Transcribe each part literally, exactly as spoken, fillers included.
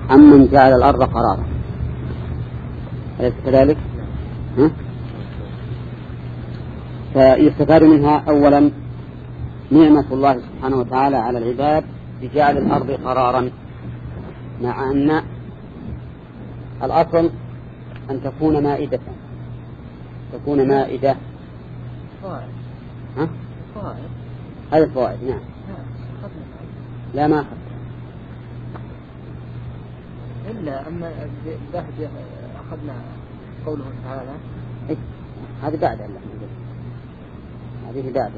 أمن جعل الأرض قرارا، أليس كذلك؟ ها؟ فيستفاد منها أولا نعمة الله سبحانه وتعالى على العباد بجعل الأرض قرارا، مع أن الأصل أن تكون مائدة، تكون مائدة. ها؟ هذه الفوائد. نعم. لا ما أخذ إلا أما الذهب أخذنا قوله تعالى. إيه؟ هذه بعد الله، هذه بعد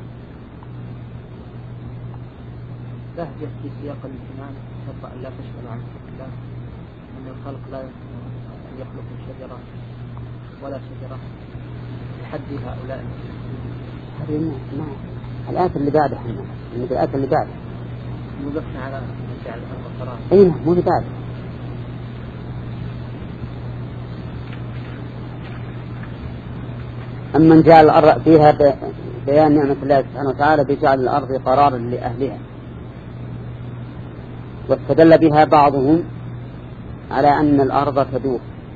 ذهب في سياق الامتنان شرط أن لا تشغل عنه الله، أن الخلق لا أن يخلق شجرة ولا شجرة لحد هؤلاء. هذه ما الآية اللي بعدها، من الآية اللي بعدها وقفنا على جعل الأرض قرارا. أين مو اللي بعد؟ أمن جعل الأرض فيها بيان نعمة الله سبحانه وتعالى بجعل الأرض قرارا لأهلها، واستدل بها بعضهم على أن الأرض تدور،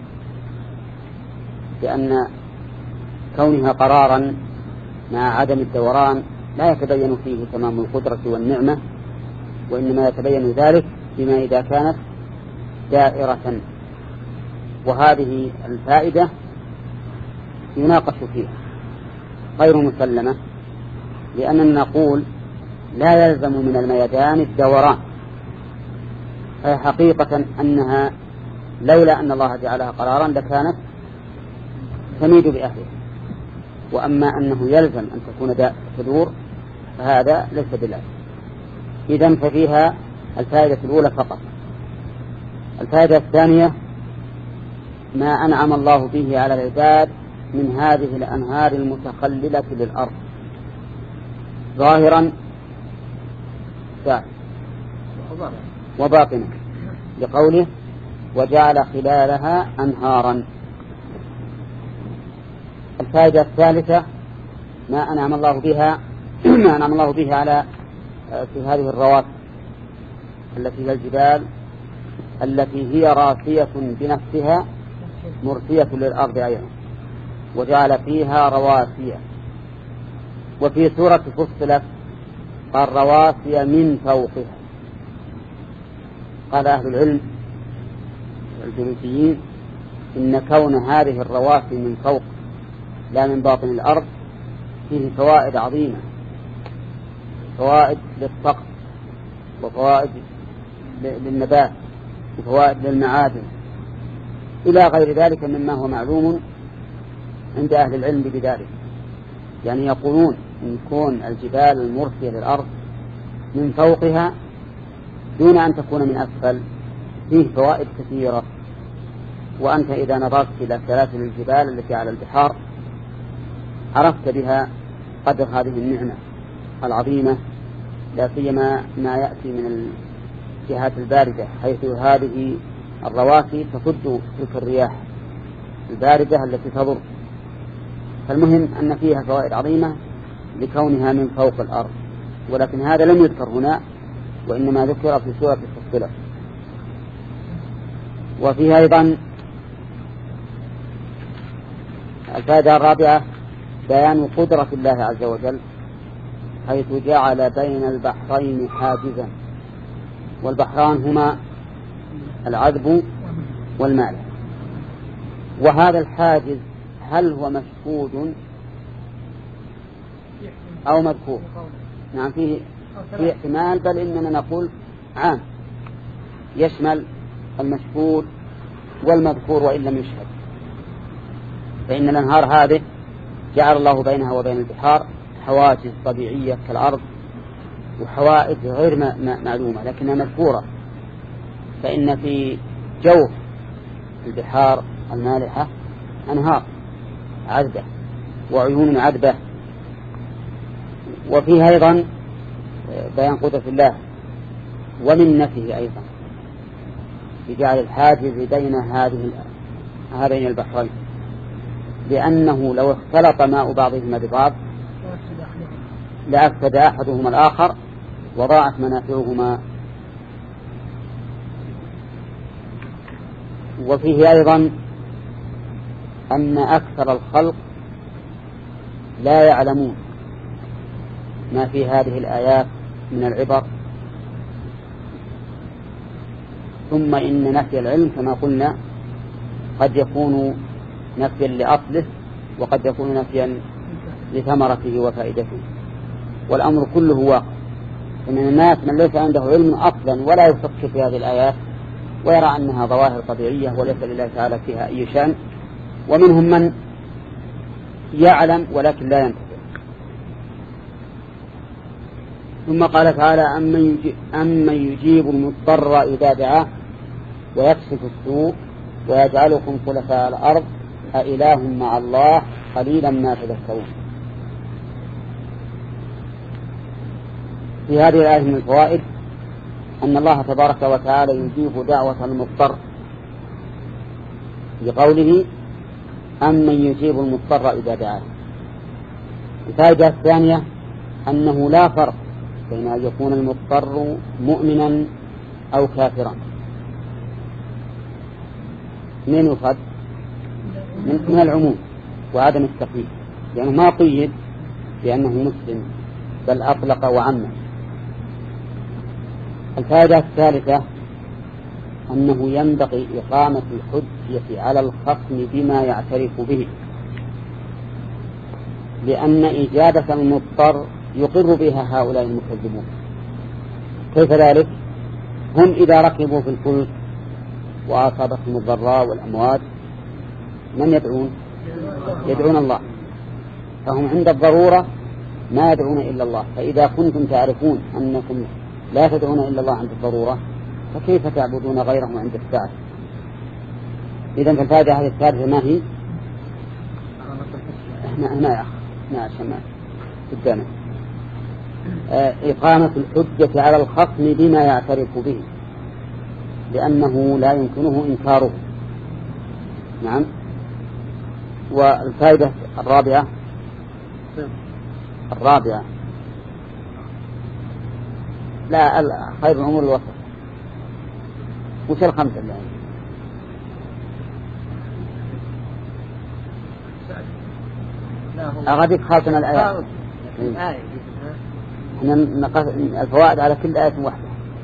لأن كونها قرارا مع عدم الدوران لا يتبين فيه تمام القدرة والنعمة، وإنما يتبين ذلك بما إذا كانت دائرة. وهذه الفائدة يناقش فيها غير مسلمة، لأننا نقول لا يلزم من الميدان الدوران، فهي حقيقة أنها لولا أن الله جعلها قرارا لكانت تميد بأهلها، وأما أنه يلزم أن تكون تدور فهذا ليس بلازم. إذن ففيها الفائدة الأولى فقط. الفائدة الثانية ما أنعم الله به على العباد من هذه الأنهار المتخللة للأرض ظاهرا وباطنا، لقوله وجعل خلالها أنهارا. الفائدة الثالثة ما أنعم الله بها ما أنعم الله به على في هذه الرواسي التي هي الجبال التي هي راسية بنفسها مرسية للأرض أيضا، وجعل فيها رواسي. وفي سورة فصلت قال رواسي من فوقها. قال أهل العلم الجيولوجيين إن كون هذه الرواسي من فوق لا من باطن الأرض فيه فوائد عظيمة، فوائد للطقس وفوائد للنبات وفوائد للمعادن إلى غير ذلك مما هو معلوم عند أهل العلم بذلك. يعني يقولون إن كون الجبال المرسية للأرض من فوقها دون أن تكون من أسفل فيه فوائد كثيرة. وأنت إذا نظرت إلى سلاسل الجبال التي على البحار عرفت بها قدر هذه النعمة العظيمة، لا سيما ما يأتي من الجهات الباردة، حيث هذه الرواسي تصد تلك الرياح الباردة التي تضر. فالمهم أن فيها فوائد عظيمة لكونها من فوق الأرض، ولكن هذا لم يذكر هنا، وإنما ذكر في سورة فصلت. وفيها أيضا الفائدة الرابعة بيان قدرة الله عز وجل، حيث جعل بين البحرين حاجزا، والبحران هما العذب والمالح. وهذا الحاجز هل هو مشهود أو مذكور؟ نعم فيه في احتمال، بل إننا نقول عام يشمل المشهود والمذكور وإن لم يشهد. فإن الأنهار هذه جعل الله بينها وبين البحار حواجز طبيعية كالأرض وحوائج غير معلومة لكنها مذكورة. فإن في جوف البحار المالحة أنهار عذبة وعيون عذبة. وفيها أيضا بيان قدرة الله ومنته أيضا بجعل الحاجز بين هذه هذين البحرين، لأنه لو اختلط ماء بعضهما ببعض لأفسد أحدهما الآخر وضاعت منافعهما. وفيه أيضا أن أكثر الخلق لا يعلمون ما في هذه الآيات من العبر. ثم إن نفي العلم كما قلنا قد يكون نفيا لأصله وقد يكون نفيا لثمرته وفائدته، والأمر كله واقع. فمن الناس من ليس عنده علم أصلا ولا يفكر في هذه الآيات ويرى أنها ظواهر طبيعية وليس لله تعالى فيها أي شأن، ومنهم من يعلم ولكن لا ينتفع. ثم قال تعالى أمن يجيب المضطر إذا دعاه ويكشف السوء ويجعلكم خلفاء الأرض أإله مع الله قليلا ما تذكرون. في هذه الآية من الفوائد أن الله تبارك وتعالى يجيب دعوة المضطر بقوله أمن يجيب المضطر إذا دعاه. الفائدة الثانية أنه لا فرق بين أن يكون المضطر مؤمنا أو كافرا. من يفضل من العموم وعدم التقييد، لأنه يعني ما قيد بأنه مسلم بل أطلق وعمم. الفائدة الثالثة أنه ينبغي إقامة الحجة على الخصم بما يعترف به، لأن إجابة المضطر يقر بها هؤلاء المكذبون. كيف ذلك؟ هم إذا ركبوا في الفلك وأصابتهم الضراء والأموات من يدعون؟ يدعون الله، فهم عند الضرورة ما يدعون إلا الله. فإذا كنتم تعرفون أنكم لا تدعون إلا الله عند الضرورة فكيف تعبدون غيره عند الساعة؟ إذن فالفائدة هذه الثالثة ما هي؟ هنا هنا يا أخ هنا عشان ما قدامنا إقامة الحجة على الخصم بما يعترف به، لأنه لا يمكنه إنكاره. نعم. والفائدة الرابعة الرابعة لا خير الأمور الوسط. وش الخمسة اللي أغاديك خاصنا الآيات الفوائد على كل آية واحدة.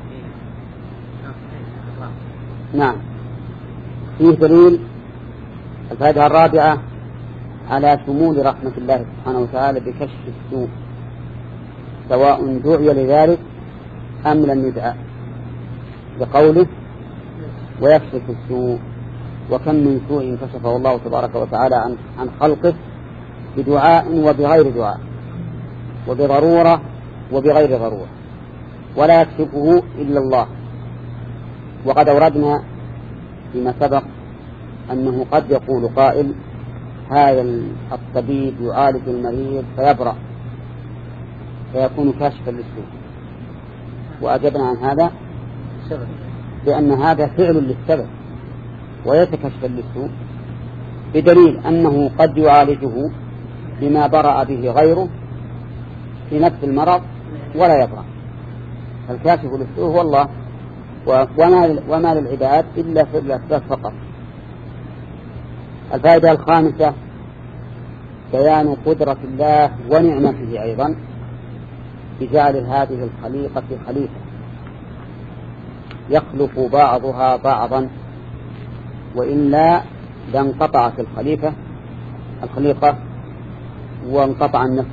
نعم. فيه دليل الفائدة الرابعة على شمول رحمة الله سبحانه وتعالى بكشف السوء سواء دعي لذلك أم لم يدعى، بقوله ويكشف السوء. وكم من سوء كشفه الله تبارك وتعالى عن عن خلقه بدعاء وبغير دعاء، وبضرورة وبغير ضرورة، ولا يكشفه إلا الله. وقد أوردنا فيما سبق أنه قد يقول قائل هذا الطبيب يعالج المريض فيبرأ فيكون كاشفا للسوء، وأجبنا عن هذا بأن هذا فعل للسبب ويتكشف للسوء، بدليل أنه قد يعالجه بما برأ به غيره في نفس المرض ولا يبرأ. فالكاشف للسوء هو الله، وما للعباد إلا فعل الأسباب فقط. الفائدة الخامسة بيان قدرة الله ونعمته أيضا بجعل هذه الخليقة خليفة يخلق بعضها بعضا، وإلا لانقطعت الخليفة الخليقة وانقطع النفس،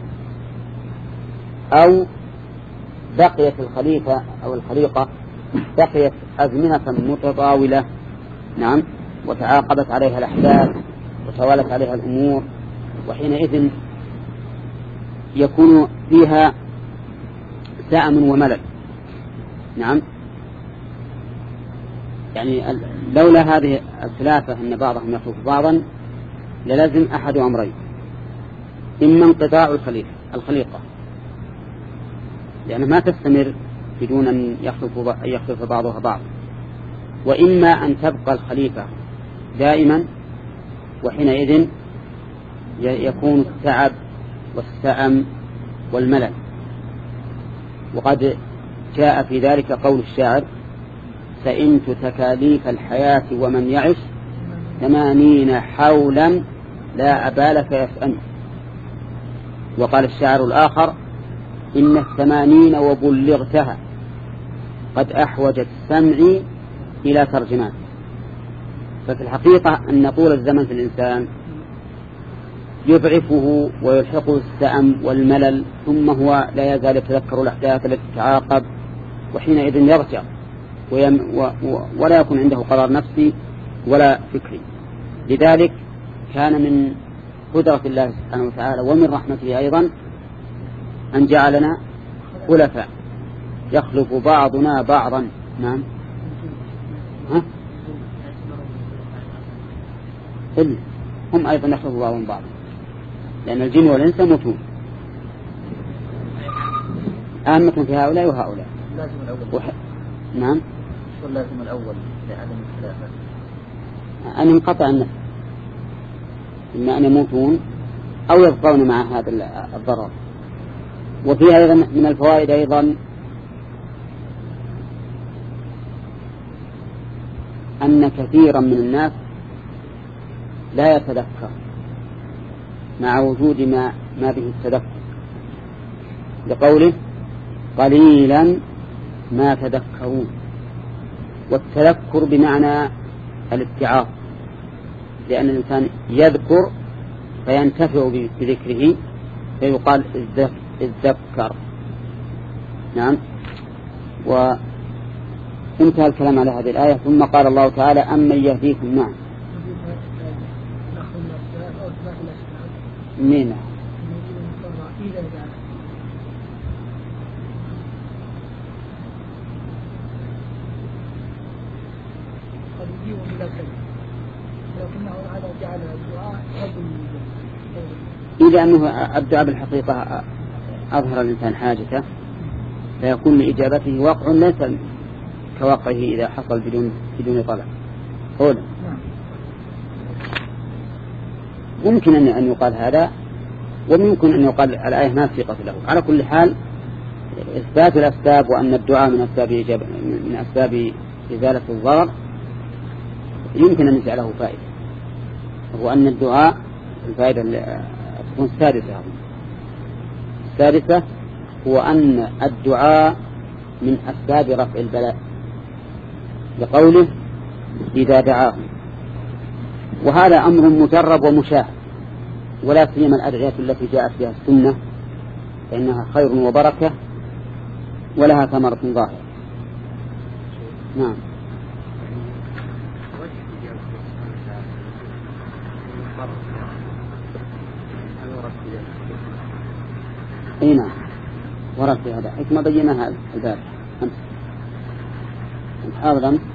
أو بقيت الخليفة أو الخليقة بقيت أزمنة متطاولة. نعم. وتعاقبت عليها الأحداث وتوالت عليها الأمور، وحينئذ يكون فيها سأم وملل. نعم. يعني لولا هذه الثلاثة أن بعضهم يخلق بعضا للازم أحد أمرين: إما انقطاع الخليفة الخليقة لأنها ما تستمر بدون أن يخلق يخلق بعضها بعض، وإما أن تبقى الخليفة دائما، وحينئذ يكون التعب والسأم والملل. وقد جاء في ذلك قول الشاعر: سئمت تكاليف الحياة ومن يعش ثمانين حولا لا أبال فيسأم. وقال الشاعر الآخر إن الثمانين وبلغتها قد أحوجت سمعي إلى ترجمان. ففي الحقيقة أن طول الزمن في الإنسان يضعفه ويلحقه السأم والملل، ثم هو لا يزال يتذكر الأحداث التي تتعاقب، وحينئذ يرجع ويم و و ولا يكون عنده قرار نفسي ولا فكري. لذلك كان من قدرة الله سبحانه وتعالى ومن رحمته أيضا أن جعلنا خلفاء يخلف بعضنا بعضا. نعم. ها؟ هم أيضا يخلف بعضهم بعضا، لأن الجن والإنس يموتون، عامة في هؤلاء وهؤلاء. لازم الأول. وح... نعم. شو لازم الأول لعدم الخلافة؟ أن ينقطع النفس، إما أن يموتون أو يبقون مع هذا الضرر. وفيها أيضا من الفوائد أيضا أن كثيرا من الناس لا يتذكر مع وجود ما, ما به التذكر، لقوله قليلا ما تذكرون. والتذكر بمعنى الاتعاظ، لأن الإنسان يذكر فينتفع بذكره فيقال اذكر. نعم. وانتهى الكلام على هذه الآية. ثم قال الله تعالى أمن يهديكم. نعم. مين؟ إذا أنه الدعاء بالحقيقة أظهر الإنسان حاجته فيكون لإجابته وقع ليس كوقعه إذا حصل بدون بدون طلب. قولا ممكن أن يقال هذا، وممكن أن يقال الآية ما ثقة له. على كل حال إثبات الأسباب وأن الدعاء من أسباب إجابة من أسباب إزالة الضرر يمكن أن يجعله فائدة، وهو أن الدعاء الفائدة تكون السادسة. السادسة هو أن الدعاء من أسباب رفع البلاء، لقوله إذا دعاهم، وهذا أمر مجرب ومشاهد، ولا سيما الأدعية التي جاءت بها السنة فإنها خير وبركة ولها ثمرة ظاهرة. نعم. اي نعم ورد في هذا حكمة بيناها الباب أمس حاضر أمس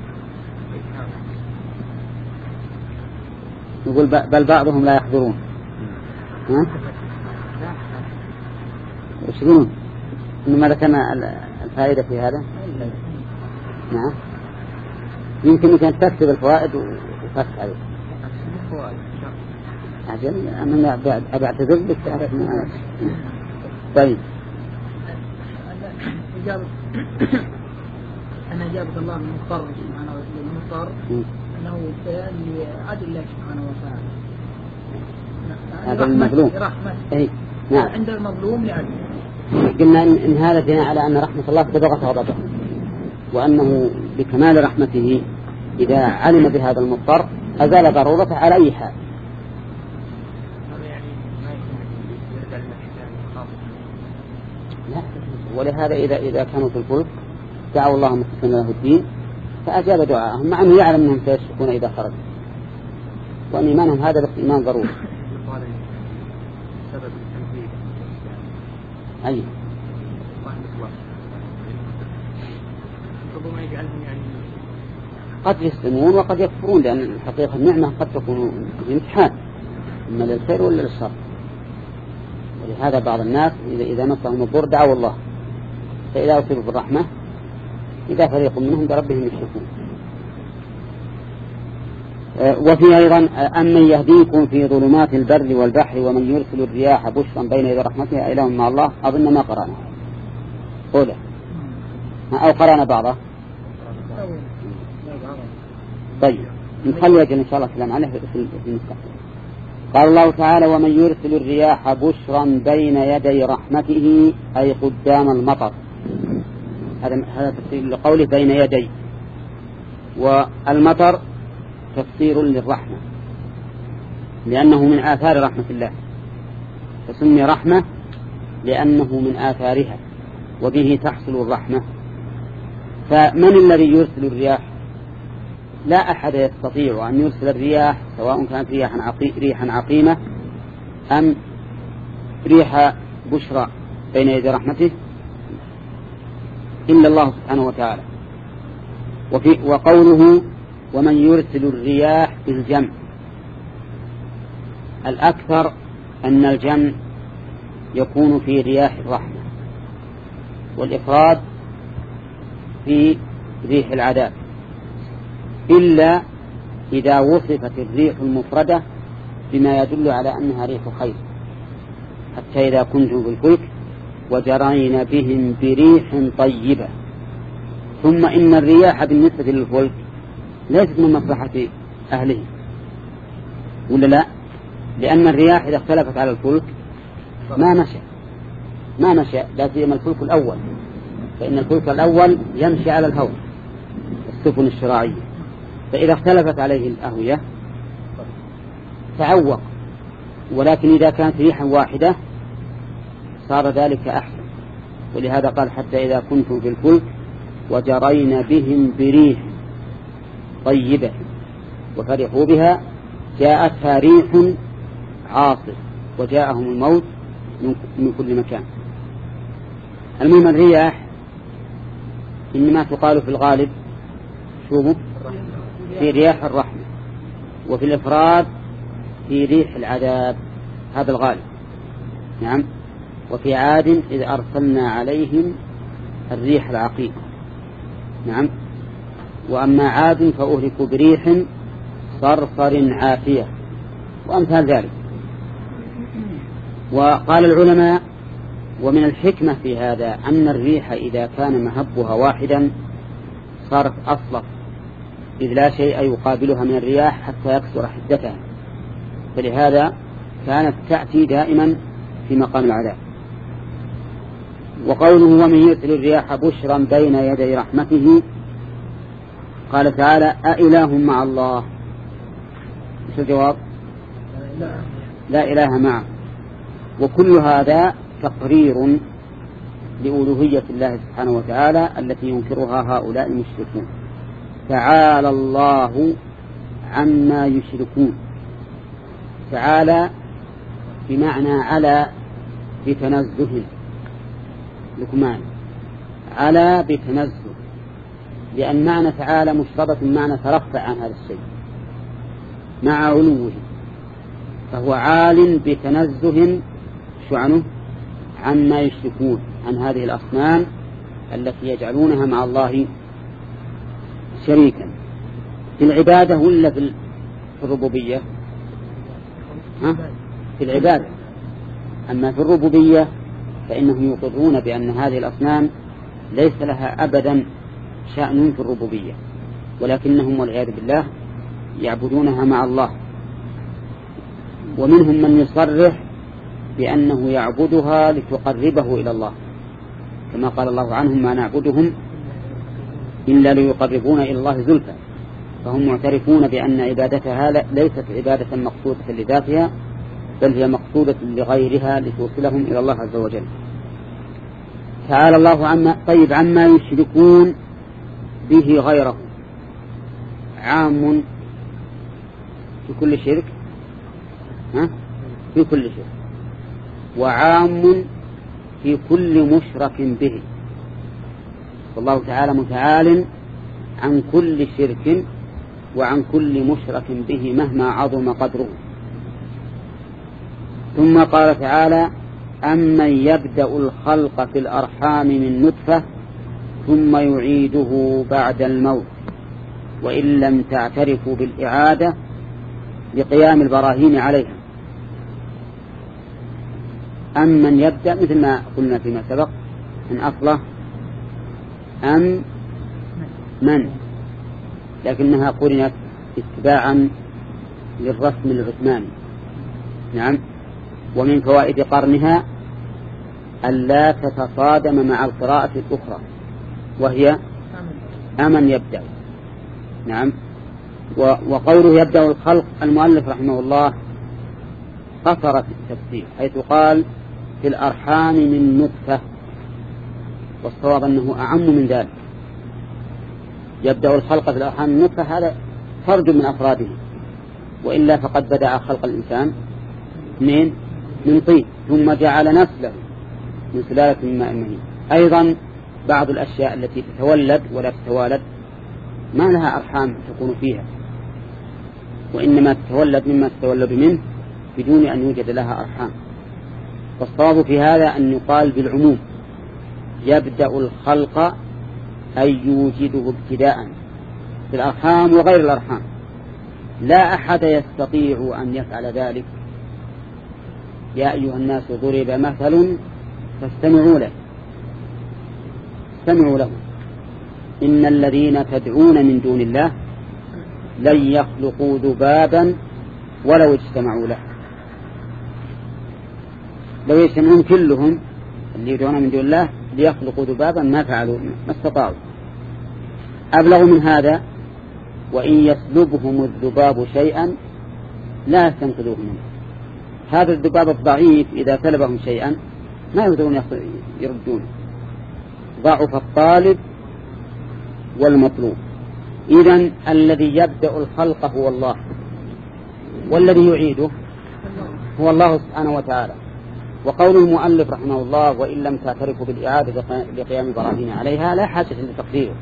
يقول بل بعضهم لا يحضرون. ها؟ وش يقولون؟ إنما ذكرنا الفائدة في هذا. نعم. يمكن أن تكتب الفوائد وفتح عليه. عجل أنا أبي أعتذر بك تعرف من أنا. طيب. أنا أجابة الله من المضطر سبحانه وتعالى المضطر أنه بيان لعدل الله سبحانه وتعالى. هذا المظلوم. إيه. نعم. عند المظلوم لعدل. قلنا إن, إن هذا دين على أن رحمة الله سبقت غضبه، وأنه بكمال رحمته إذا علم بهذا المضطر أزال ضرورته على أي حال. لا. ولهذا إذا إذا كانوا في الفلك دعوا الله مخلصين له الدين فأجاب دعاءهم، مع أنه يعلم أنهم سيشركون إذا خرجوا، وأن إيمانهم هذا بس إيمان ضروري. أي. قد يسلمون وقد يكفرون، لأن الحقيقة النعمة قد تكون امتحان إما للخير ولا للشر. ولهذا بعض الناس إذا إذا مسهم الضر دعوا الله، فإذا أصيبوا بالرحمة إذا فريق منهم بربهم يشركون. وفي أيضا أمن يهديكم في ظلمات البر والبحر ومن يرسل الرياح بشرا بين يدي رحمته إله مع الله. أظن ما قرأنا قوله أو قرأنا بعضه. طيب نخلي أجل إن شاء الله كلام عليه في المستقبل. قال الله تعالى ومن يرسل الرياح بشرا بين يدي رحمته أي قدام المطر. هذا هذا تفسير لقوله بين يدي. والمطر تفسير للرحمة لأنه من آثار رحمة الله، فسمي رحمة لأنه من آثارها وبه تحصل الرحمة. فمن الذي يرسل الرياح؟ لا أحد يستطيع أن يرسل الرياح سواء كانت ريحا عقي... ريحا عقيمة أم ريح بشرى بين يدي رحمته إلا الله سبحانه وتعالى. وفي وقوله ومن يرسل الرياح بالجمع، الأكثر أن الجمع يكون في رياح الرحمة والإفراد في ريح العذاب، إلا إذا وصفت الريح المفردة بما يدل على أنها ريح خير، حتى إذا كنتم في الفلك وجرين بهم بريح طيبة. ثم إن الرياح بالنسبة للفلك ليست من مصلحة أهله، ولا لا؟ لأن الرياح إذا اختلفت على الفلك ما مشى ما مشى لا سيما الفلك الأول، فإن الفلك الأول يمشي على الهواء السفن الشراعية، فإذا اختلفت عليه الأهوية تعوق. ولكن إذا كانت ريحا واحدة صار ذلك أحسن، ولهذا قال حتى إذا كنتم في الفلك وجرين بهم بريح طيبة وفرحوا بها جاءتها ريح عاصف وجاءهم الموت من كل مكان. المهم الرياح إنما تقال في الغالب شوفوا في رياح الرحمة، وفي الإفراد في ريح العذاب، هذا الغالب. نعم. وفي عاد إذ أرسلنا عليهم الريح العقيم. نعم. وأما عاد فأهلكوا بريح صرصر عاتية وأمثال ذلك. وقال العلماء ومن الحكمة في هذا أن الريح إذا كان مهبها واحدا صارت أصلف، إذ لا شيء يقابلها من الرياح حتى يكسر حدتها، فلهذا كانت تأتي دائما في مقام العذاب. وقوله ومن يرسل الرياح بشرا بين يدي رحمته، قال تعالى أإله مع الله؟ ايش الجواب؟ لا إله معه. وكل هذا تقرير لألوهية الله سبحانه وتعالى التي ينكرها هؤلاء المشركون. تعالى الله عما يشركون. تعالى بمعنى على بتنزه، لكمان على بتنزه، لأن معنى تعالى مشترط معنى ترفع عن هذا الشيء مع علوه، فهو عال بتنزه شو عنه عما يشركون عن هذه الأصنام التي يجعلونها مع الله شريكا في العبادة ولا في الربوبية؟ ها؟ في العبادة. أما في الربوبية فإنهم يقرون بأن هذه الأصنام ليس لها أبدا شأن في الربوبية، ولكنهم والعياذ بالله يعبدونها مع الله. ومنهم من يصرح بأنه يعبدها لتقربه إلى الله، كما قال الله عنهم ما نعبدهم إلا ليقربون إلى الله زلفى، فهم معترفون بأن عبادتها ليست عبادة مقصودة لذاتها، بل هي مقصودة لغيرها لتوصلهم إلى الله عز وجل. تعالى الله عما طيب عما يشركون به غيره، عام في كل شرك، ها؟ في كل شرك، وعام في كل مشرك به. والله تعالى متعال عن كل شرك وعن كل مشرك به مهما عظم قدره. ثم قال تعالى أمن يبدأ الخلق في الأرحام من نطفة ثم يعيده بعد الموت وإن لم تعترفوا بالإعادة لقيام البراهين عليها. أمن يبدأ مثل ما قلنا فيما سبق من أصله أم من، لكنها قرنت اتباعا للرسم العثماني. نعم. ومن فوائد قرنها ألا تتصادم مع القراءة الأخرى وهي أمن يبدأ. نعم. وقوله يبدأ الخلق المؤلف رحمه الله قصر في التفسير حيث قال في الأرحام من نطفة، والصواب أنه أعم من ذلك. يبدأ الخلق في الأرحام من نطفة هذا فرد من أفراده، وإلا فقد بدأ خلق الإنسان من من طين ثم جعل نسله من سلالة من ماء مهين. أيضا بعض الأشياء التي تتولد ولا تتوالد ما لها أرحام تكون فيها، وإنما تتولد مما تتولد منه بدون أن يوجد لها أرحام. والصواب في هذا أن يقال بالعموم يبدأ الخلق أي يوجده ابتداء في الأرحام وغير الأرحام. لا أحد يستطيع أن يفعل ذلك. يا أيها الناس ضرب مثل فاستمعوا له استمعوا له إن الذين تدعون من دون الله لن يخلقوا ذبابا ولو اجتمعوا له. لو يجتمعون كلهم اللي يدعون من دون الله ليخلقوا ذبابا ما فعلوا ما استطاعوا. أبلغ من هذا وإن يسلبهم الذباب شيئا لا يستنقذوه منه. هذا الذباب الضعيف إذا سلبهم شيئا ما يقدرون يردونه. ضعف الطالب والمطلوب. إذن الذي يبدأ الخلق هو الله، والذي يعيده هو الله سبحانه وتعالى. وقول المؤلف رحمه الله وإن لم تعترفوا بالإعادة لقيام براهين عليها لا حاجة لتقديره،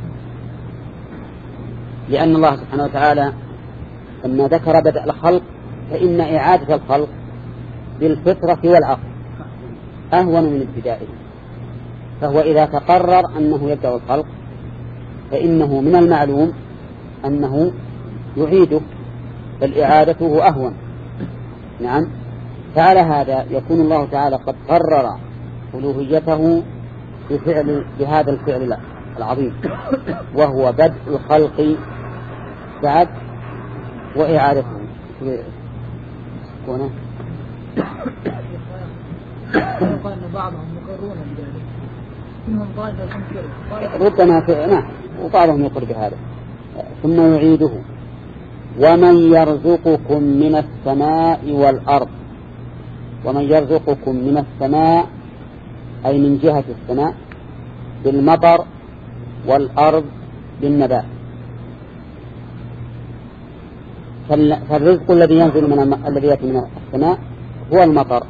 لأن الله سبحانه وتعالى لما ذكر بدء الخلق فإن إعادة الخلق بالفطرة والعقل أهون من ابتدائه. فهو إذا تقرر أنه يبدأ الخلق فإنه من المعلوم أنه يعيده، فالإعادة أهون. نعم. فعلى هذا يكون الله تعالى قد قرر ألوهيته بفعل بهذا الفعل العظيم وهو بدء الخلق بعد وإعادته. هنا قال أن بعضهم مقرون بذلك منهم طائفة تنكر ربما فعنا وبعضهم يقر بهذا. ثم يعيده ومن يرزقكم من السماء والأرض. ومن يرزقكم من السماء أي من جهة السماء بالمطر والأرض بالنبات. فالرزق الذي ينزل من الذي يأتي من السماء هو المطر،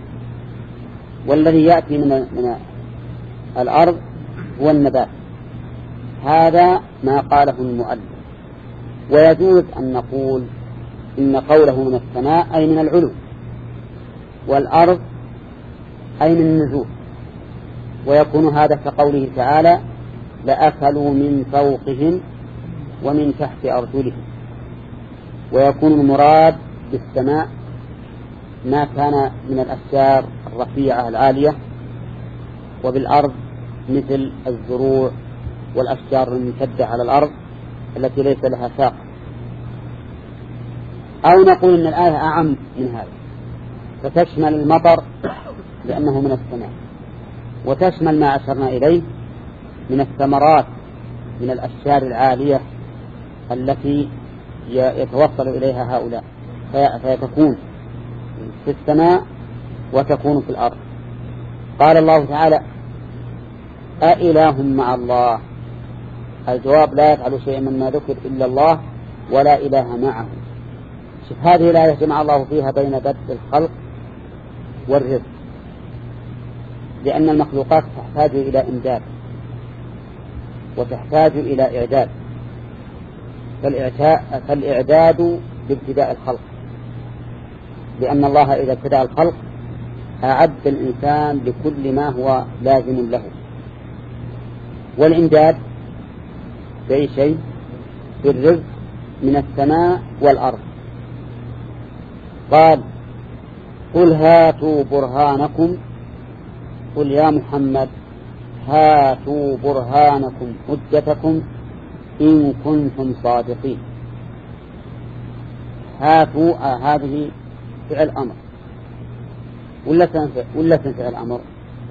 والذي يأتي من من الأرض هو النبات. هذا ما قاله المؤلف. ويجوز أن نقول إن قوله من السماء أي من العلو، والأرض أي من النزول، ويكون هذا كقوله تعالى لأكلوا من فوقهم ومن تحت أرجلهم. ويكون المراد بالسماء ما كان من الأشجار الرفيعة العالية، وبالأرض مثل الزروع والأشجار الممتدة على الأرض التي ليس لها ساق. أو نقول إن الآية أعم من هذا فتشمل المطر لأنه من السماء، وتشمل ما أشرنا إليه من الثمرات من الأشجار العالية التي يتوصل إليها هؤلاء، فيتكون في السماء وتكون في الأرض. قال الله تعالى أإله مع الله. الجواب لا يفعل شيئا مما ذكر إلا الله ولا إله معه. شوف هذه الآية جمع الله فيها بين بدء الخلق والرزق، لأن المخلوقات تحتاج إلى إمداد وتحتاج إلى إعداد، فالإعداد بابتداء الخلق، لأن الله إذا ابتدأ الخلق أعد الإنسان لكل ما هو لازم له. والإمداد بأي شيء؟ بالرزق من السماء والأرض. قال قل هاتوا برهانكم، قل يا محمد هاتوا برهانكم حجتكم إن كنتم صادقين. هاتوا آه هذه فعل أمر ولا تنفع ولا تنفع الأمر؟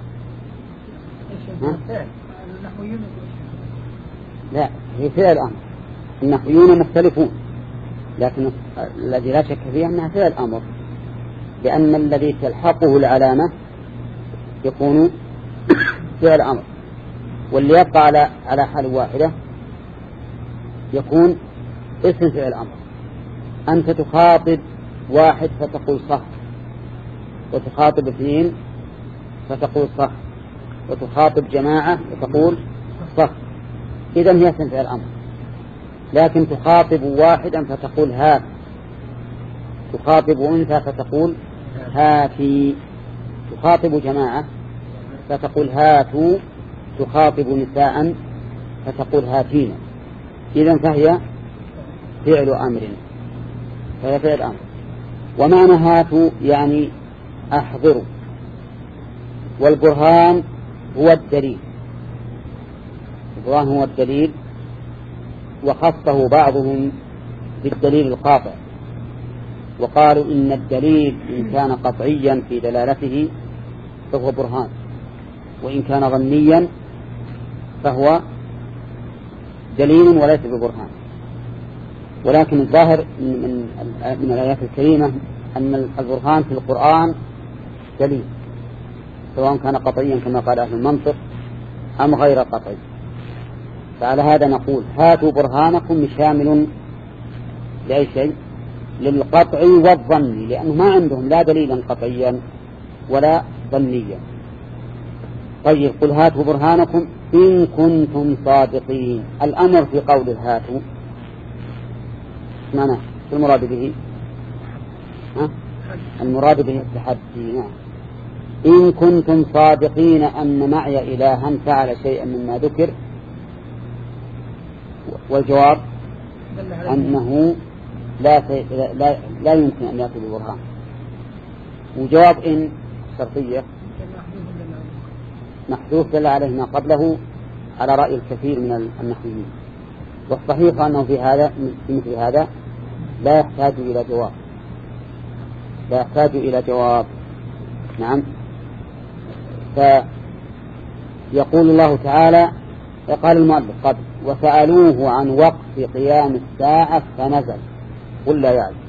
لا، هي فعل أمر. النحويون مختلفون، لكن الذي لا شك فيه أنها فعل أمر، لأن الذي تلحقه العلامة يكون فعل أمر، واللي يبقى على على حال واحدة يكون اسم فعل أمر. أنت تخاطب واحد فتقول صح، وتخاطب اثنين فتقول صح، وتخاطب جماعة فتقول صح، إذن هي اسم فعل أمر. لكن تخاطب واحدا فتقول هات، تخاطب أنثى فتقول هاتي، تخاطب جماعة فتقول هاتوا، تخاطب نساء فتقول هاتين. إذن فهي فعل أمر، فهي فعل أمر. ومعنى هاتوا يعني أحضروا، والبرهان هو الدليل، البرهان هو الدليل، وخصه بعضهم بالدليل القاطع، وقالوا إن الدليل إن كان قطعيا في دلالته فهو برهان، وإن كان ظنيا فهو دليل وليس ببرهان. ولكن الظاهر من, من الآيات الكريمة أن البرهان في القرآن دليل، سواء كان قطعيا كما قال أهل المنطق أم غير قطعي. فعلى هذا نقول هاتوا برهانكم شامل لأي شيء، للقطع والظن، لأنه ما عندهم لا دليلا قطعيا ولا ظنيا. طيب قل هاتوا برهانكم إن كنتم صادقين. الأمر في قول هاتوا معنى المراد به ها؟ المراد به التحدي. نعم. إن كنتم صادقين أن معي إلها فعل شيئا مما ذكر، والجواب أنه لا, لا, لا يمكن أن يأتي ببرهان. وجواب إن شرطية محذوف دل عليه ما قبله على رأي الكثير من النحويين، والصحيح أنه في هذا في مثل هذا لا يحتاج إلى جواب، لا يحتاج إلى جواب. نعم. فيقول الله تعالى، قال المؤلف قبل وسألوه عن وقت قيام الساعة فنزل قل لا يعلم.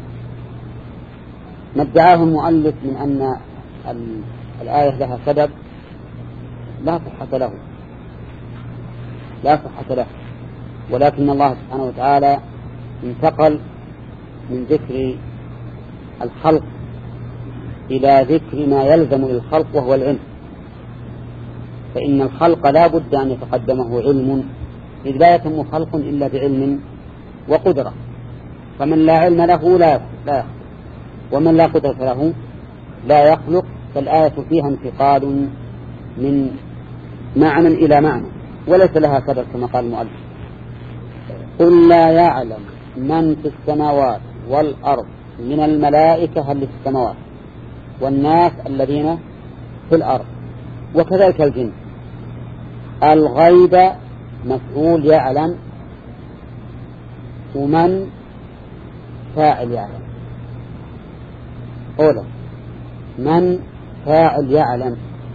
ما ادعاه المؤلف من أن الآية لها سبب لا صحة له، لا صحة له، ولكن الله سبحانه وتعالى انتقل من ذكر الخلق إلى ذكر ما يلزم للخلق وهو العلم. فإن الخلق لا بد أن يتقدمه علم، إذ لا يتم خلق إلا بعلم وقدرة، فمن لا علم له لا يخلق، ومن لا قدرة له لا يخلق. فالآية فيها انتقال من معنى إلى معنى وليس لها سبب كما قال المؤلف. قل لا يعلم من في السماوات والأرض من الملائكة اللي في السماوات والناس الذين في الأرض وكذلك الجن. الغيب مفعول يعلم، ومن فاعل يعلم. أولا من فاعل يعلم،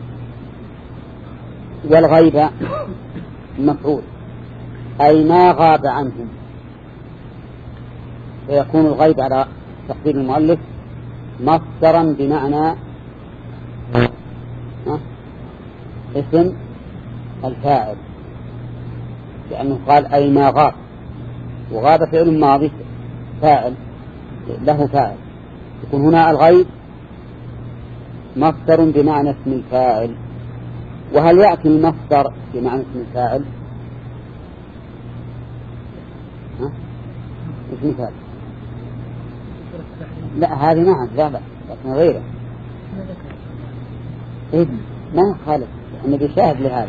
والغيب مفعول أي ما غاب عنهم، فيكون الغيب على تقدير المؤلف مصدرا بمعنى اسم الفاعل، لأنه قال أي ما غاب، وغاب فعل ماضي فاعل له فاعل، يكون هنا الغيب مصدر بمعنى اسم الفاعل. وهل يأتي المصدر بمعنى اسم الفاعل؟ ها؟ اسم الفاعل لا هذه نعم لا لا لكن غيره إيه ما خالف النبي شاهد لهذا.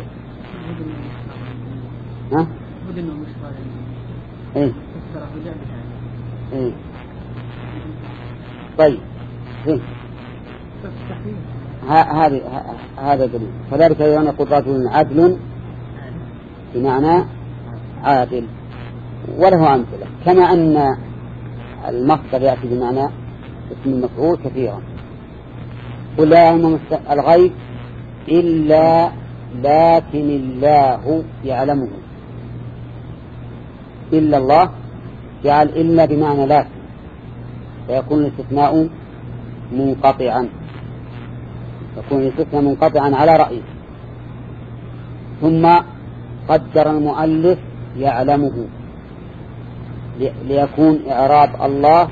ها؟ إيه إيه طيب إيه هذا هذا دليل. فذلك أيضا يقول رجل عدل بمعنى عادل، وله أمثلة، كما أن المصدر يأتي بمعنى اسم المفعول كثيرا. قل لا يعلم الغيب إلا لكن الله يعلمه. إلا الله جعل إلا بمعنى لكن، فيكون الاستثناء منقطعا، يكون الاستثناء منقطعا على رأيه. ثم قدر المؤلف يعلمه ليكون إعراب الله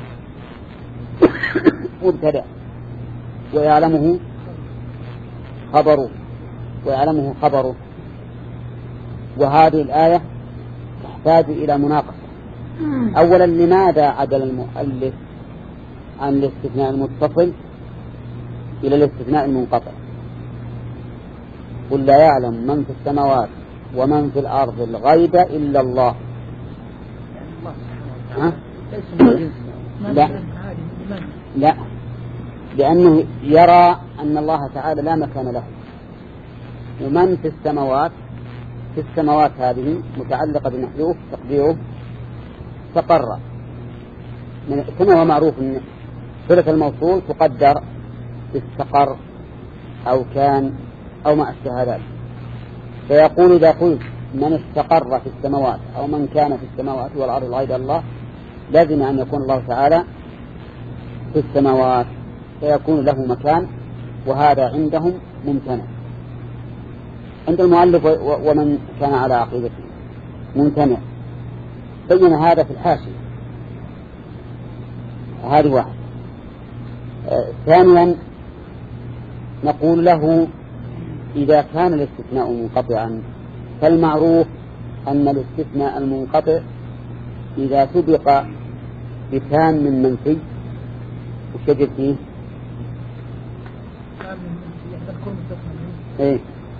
مبتدأ ويعلمه خبره ويعلمه خبره. وهذه الآية تحتاج إلى مناقشة. أولا، لماذا عدل المؤلف عن الاستثناء المتصل إلى الاستثناء المنقطع؟ قل لا يعلم من في السماوات ومن في الأرض الغيب إلا الله. ها؟ لا لا لأنه يرى أن الله تعالى لا مكان له. ومن في السماوات، في السماوات هذه متعلقة بمحذوف تقديره استقر، كما هو معروف أن صلة الموصول تقدر استقر أو كان أو ما أشبه ذلك. فيقول إذا قلت من استقر في السماوات أو من كان في السماوات والأرض الغيب الله، لازم أن يكون الله تعالى في السماوات فيكون له مكان، وهذا عندهم ممتنع. عند المؤلف ومن كان على عقيدته ممتنع، بين هذا في الحاشية. هذه واحد. آه ثانيا، نقول له إذا كان الاستثناء منقطعا فالمعروف أن الاستثناء المنقطع إذا سبق بكان من منفي وشجر فيه إيه؟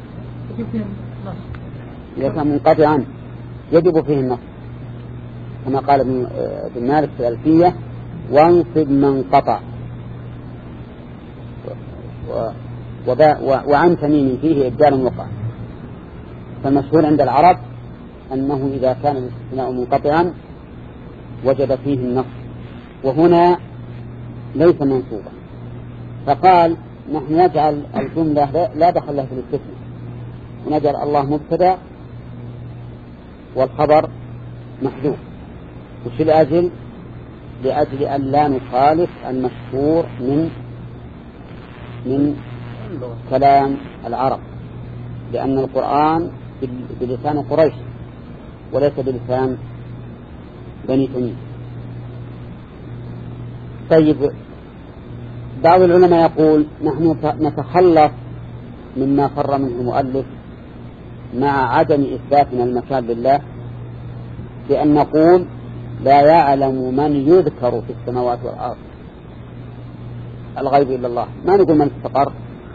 إذا كان منقطعا يجب فيه النص، كما قال ابن مالك في الألفية: وانصب من قطع. وعن تميم فيه إبدال وقع. فالمشهور عند العرب أنه إذا كان الاستثناء منقطعا وجب فيه النص، وهنا ليس منصوبا. فقال: نحن نجعل الجملة لا دخل لها في الاستثناء، ونجعل الله مبتدأ والخبر محذوف. وش الأجل؟ لأجل أن لا نخالف المشهور من من كلام العرب، لأن القرآن بلسان قريش وليس بلسان بني تميم. طيب، بعض العلماء يقول: نحن نتخلص مما فر منه المؤلف مع عدم إثباتنا المكان لله بأن نقول: لا يعلم من يذكر في السماوات والأرض الغيب إلا الله. ما نقول من استقر،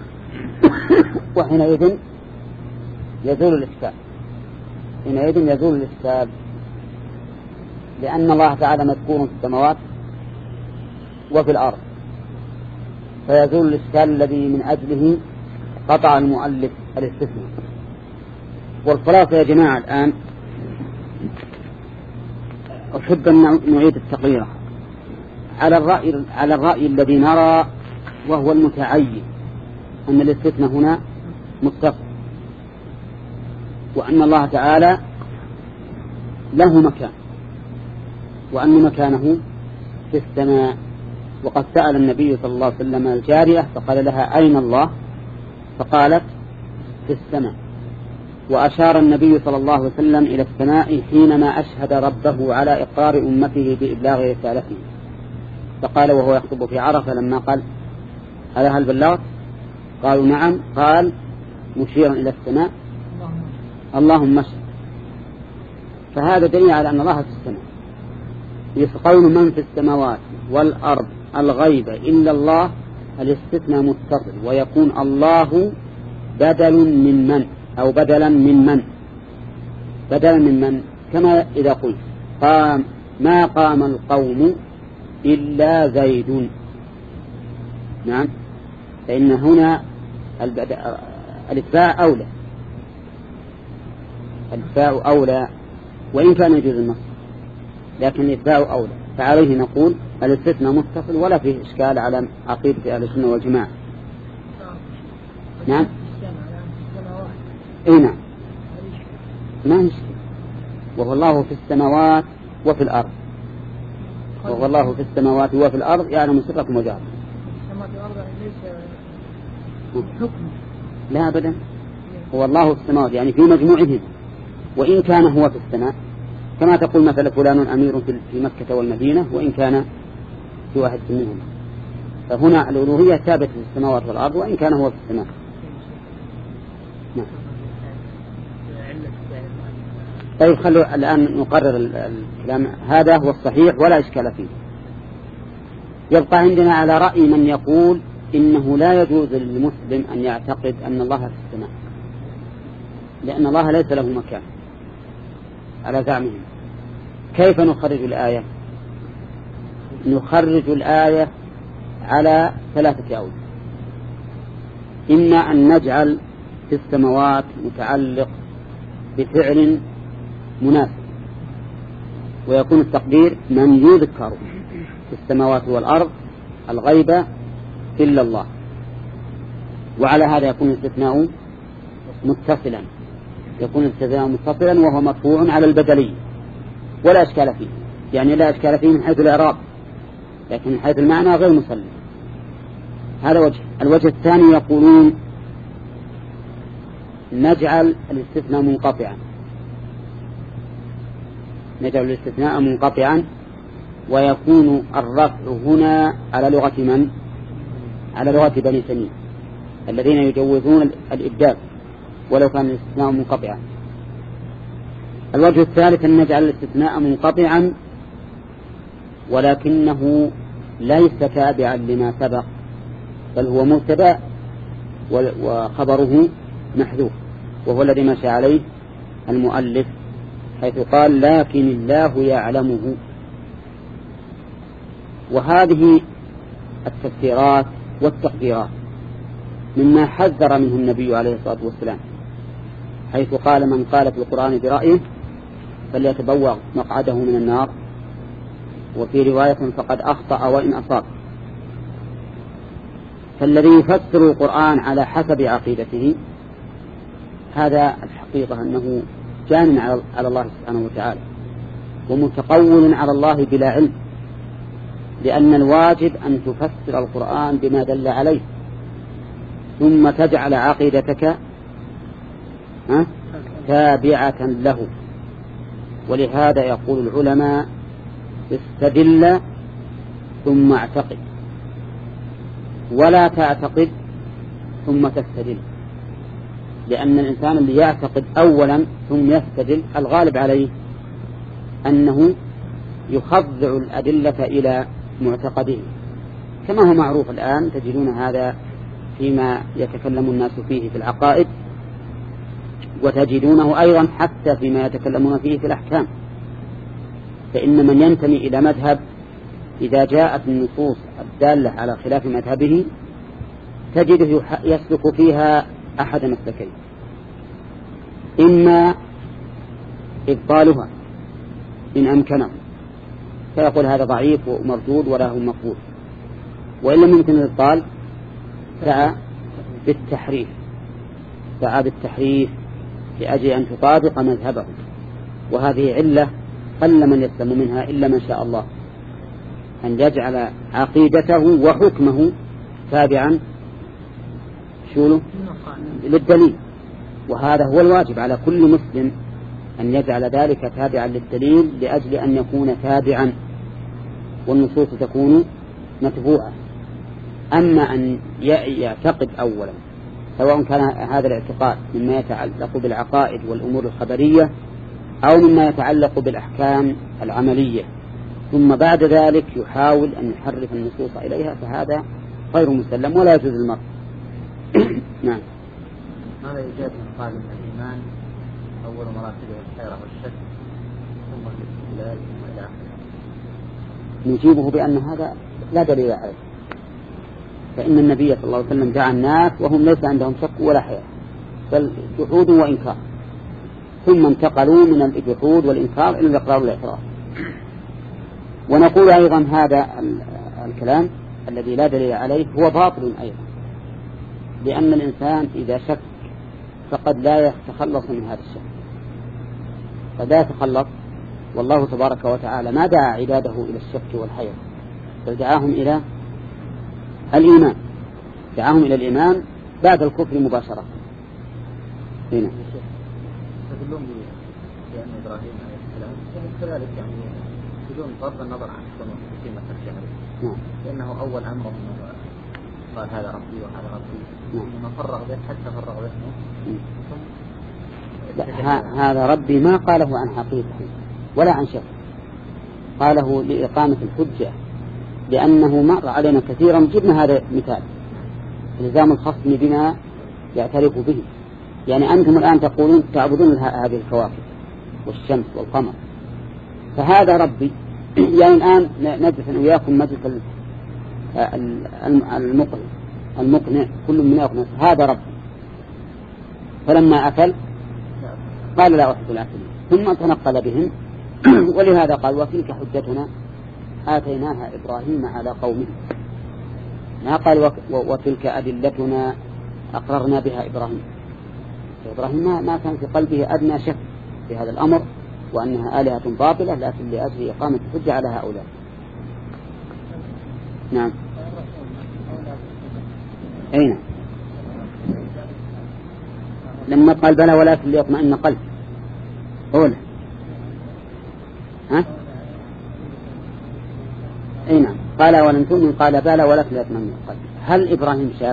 وحينئذ يزول الإشكال. حينئذ يزول الإشكال لأن الله تعالى مذكور في السماوات وفي الأرض، فيزول الإشكال الذي من أجله قطع المؤلف الاستثناء. والخلاصة يا جماعة الآن أحب أن نعيد التقرير على الرأي على الرأي الذي نرى وهو المتعين، أن الاستثناء هنا متصل، وأن الله تعالى له مكان، وأن مكانه في السماء. وقد سأل النبي صلى الله عليه وسلم الجارية فقال لها: أين الله؟ فقالت: في السماء. وأشار النبي صلى الله عليه وسلم إلى السماء حينما أشهد ربه على إقرار أمته بإبلاغ رسالته، فقال وهو يخطب في عرفة لما قال: هذا هل بلغت؟ قالوا: نعم. قال مشيرا إلى السماء: اللهم اشهد. فهذا دليل على أن الله في السماء. يسقون من في السماوات والأرض الغيب إلا الله، الاستثناء متصل، ويكون الله بدل من من أو بدلا من من بدلا من من كما إذا قلت: قام ما قام القوم إلا زيد. نعم، فإن هنا الإتباع أولى، الإتباع أولى وإن كان يجوز النص، لكن الإتباع أولى. فعليه نقول الاستثناء متصل ولا فيه إشكال على عقيدة أهل السنة والجماعة. نعم اي نعم ما يشكل. وهو الله في السماوات وفي الأرض، وهو الله في السماوات وفي الأرض يعلم سركم وجهركم. لا أبدا، هو الله في السماوات يعني في مجموعهم، وإن كان هو في السماء كما تقول مثلا فلان أمير في مكة والمدينة وإن كان في واحد منهم، فهنا الألوهية ثابتة في السماوات والأرض وإن كان هو في السماء. نعم. طيب خلوا الآن نقرر الكلام هذا هو الصحيح ولا إشكال فيه. يبقى عندنا على رأي من يقول إنه لا يجوز للمسلم أن يعتقد أن الله في السماء لأن الله ليس له مكان على زعمهم. كيف نخرج الآية؟ نخرج الآية على ثلاثة أوجه. إما أن نجعل في السماوات متعلق بفعل مناسب ويكون التقدير من يذكر في السماوات والأرض الغيب إلا الله، وعلى هذا يكون الاستثناء متصلا، يكون الاستثناء متصلا وهو مرفوع على البدلي ولا أشكال فيه، يعني لا أشكال فيه من حيث الإعراب لكن من حيث المعنى غير مسلم. هذا وجه. الوجه الثاني يقولون نجعل الاستثناء منقطعا، نجعل الاستثناء منقطعا ويكون الرفع هنا على لغة من؟ على لغة بني تميم الذين يجوزون الإبدال ولو كان الاستثناء منقطعا. الوجه الثالث أن نجعل الاستثناء منقطعا ولكنه ليس تابعا لما سبق بل هو مبتدأ وخبره محذوف، وهو الذي مشى عليه المؤلف حيث قال لكن الله يعلمه. وهذه التفسيرات والتقديرات مما حذر منه النبي عليه الصلاة والسلام حيث قال من قال في القرآن برأيه فليتبوأ مقعده من النار، وفي رواية فقد أخطأ وإن أصاب. فالذي يفسر القرآن على حسب عقيدته هذا الحقيقة أنه جان على الله سبحانه وتعالى ومتقول على الله بلا علم، لأن الواجب أن تفسر القرآن بما دل عليه ثم تجعل عقيدتك تابعة له. ولهذا يقول العلماء استدل ثم اعتقد ولا تعتقد ثم تستدل، لأن الإنسان اللي يعتقد أولا ثم يستدل الغالب عليه أنه يخضع الأدلة إلى معتقده، كما هو معروف الآن تجدون هذا فيما يتكلم الناس فيه في العقائد، وتجدونه أيضا حتى فيما يتكلمون فيه في الأحكام. فإن من ينتمي إلى مذهب إذا جاءت النصوص الدالة على خلاف مذهبه تجده يسلك فيها أحد مسلكين، إما إبطالها إن أمكنه فيقول هذا ضعيف ومردود ولا هو مقبول، وإن لم يمكن الإبطال سعى بالتحريف سعى بالتحريف لأجل أن تطابق مذهبه. وهذه علة قل من يسلم منها إلا من شاء الله، أن يجعل عقيدته وحكمه تابعا شوله للدليل. وهذا هو الواجب على كل مسلم أن يجعل ذلك تابعا للدليل لأجل أن يكون تابعا والنصوص تكون متبوعة. أما أن يعتقد أولا سواء كان هذا الاعتقاد مما يتعلق بالعقائد والأمور الخبرية أو مما يتعلق بالأحكام العملية ثم بعد ذلك يحاول أن يحرف النصوص إليها فهذا غير مسلم ولا يجوز المرء. نعم. ماذا يجاب من قال من الإيمان أول مراتبه الحيرة والشك ثم الاستدلال ثم إلى آخره؟ نجيبه بأن هذا لا دليل عليه، فإن النبي صلى الله عليه وسلم دعا الناس وهم ليس عندهم شك ولا حيرة بل جحود وإنكار، ثم انتقلوا من الجحود والإنكار إلى الإقرار والإعتراف. ونقول أيضا هذا الكلام الذي لا دليل عليه هو باطل أيضا، لأن الإنسان إذا شك فقد لا يتخلص من هذا الشك، قد لا يتخلص. والله تبارك وتعالى ما دعا عباده إلى الشك والحيرة، بل دعاهم إلى الإيمان، دعاهم إلى الإيمان بعد الكفر مباشرة. هنا تدلون بأن إبراهيم عليه السلام كذلك يعني بدون بغض النظر عن كونه قيمة الجهل، نعم. لأنه أول أمره قال هذا ربي وهذا ربي، نعم. لما فرغ به حتى فرغ به هذا ربي ما قاله عن حقيقته ولا عن شك، قاله لإقامة الحجة، لأنه مر علينا كثيرا. جبنا هذا مثال إلزام الخصم بما يعترف به. يعني أنتم الآن تقولون تعبدون هذه الكواكب والشمس والقمر، فهذا ربي. يعني الآن نجلس وياكم مجلس المقنع المقنع كل من يقنع هذا ربي، فلما أكل قال لا أحب الأكل، ثم تنقل بهم. ولهذا قال وتلك حجتنا آتيناها إبراهيم على قومه، ما قال وتلك أدلتنا أقررنا بها إبراهيم. إبراهيم ما كان في قلبه أدنى شك في هذا الأمر وأنها آلهة باطلة، لكن لأجل إقامة الحجة على هؤلاء. نعم. أين لما قال بلى ولكن ليطمئن قلب أولا، ها أين قال ولن تؤمن قال بلى ولكن ليطمئن قلب. هل إبراهيم شاك؟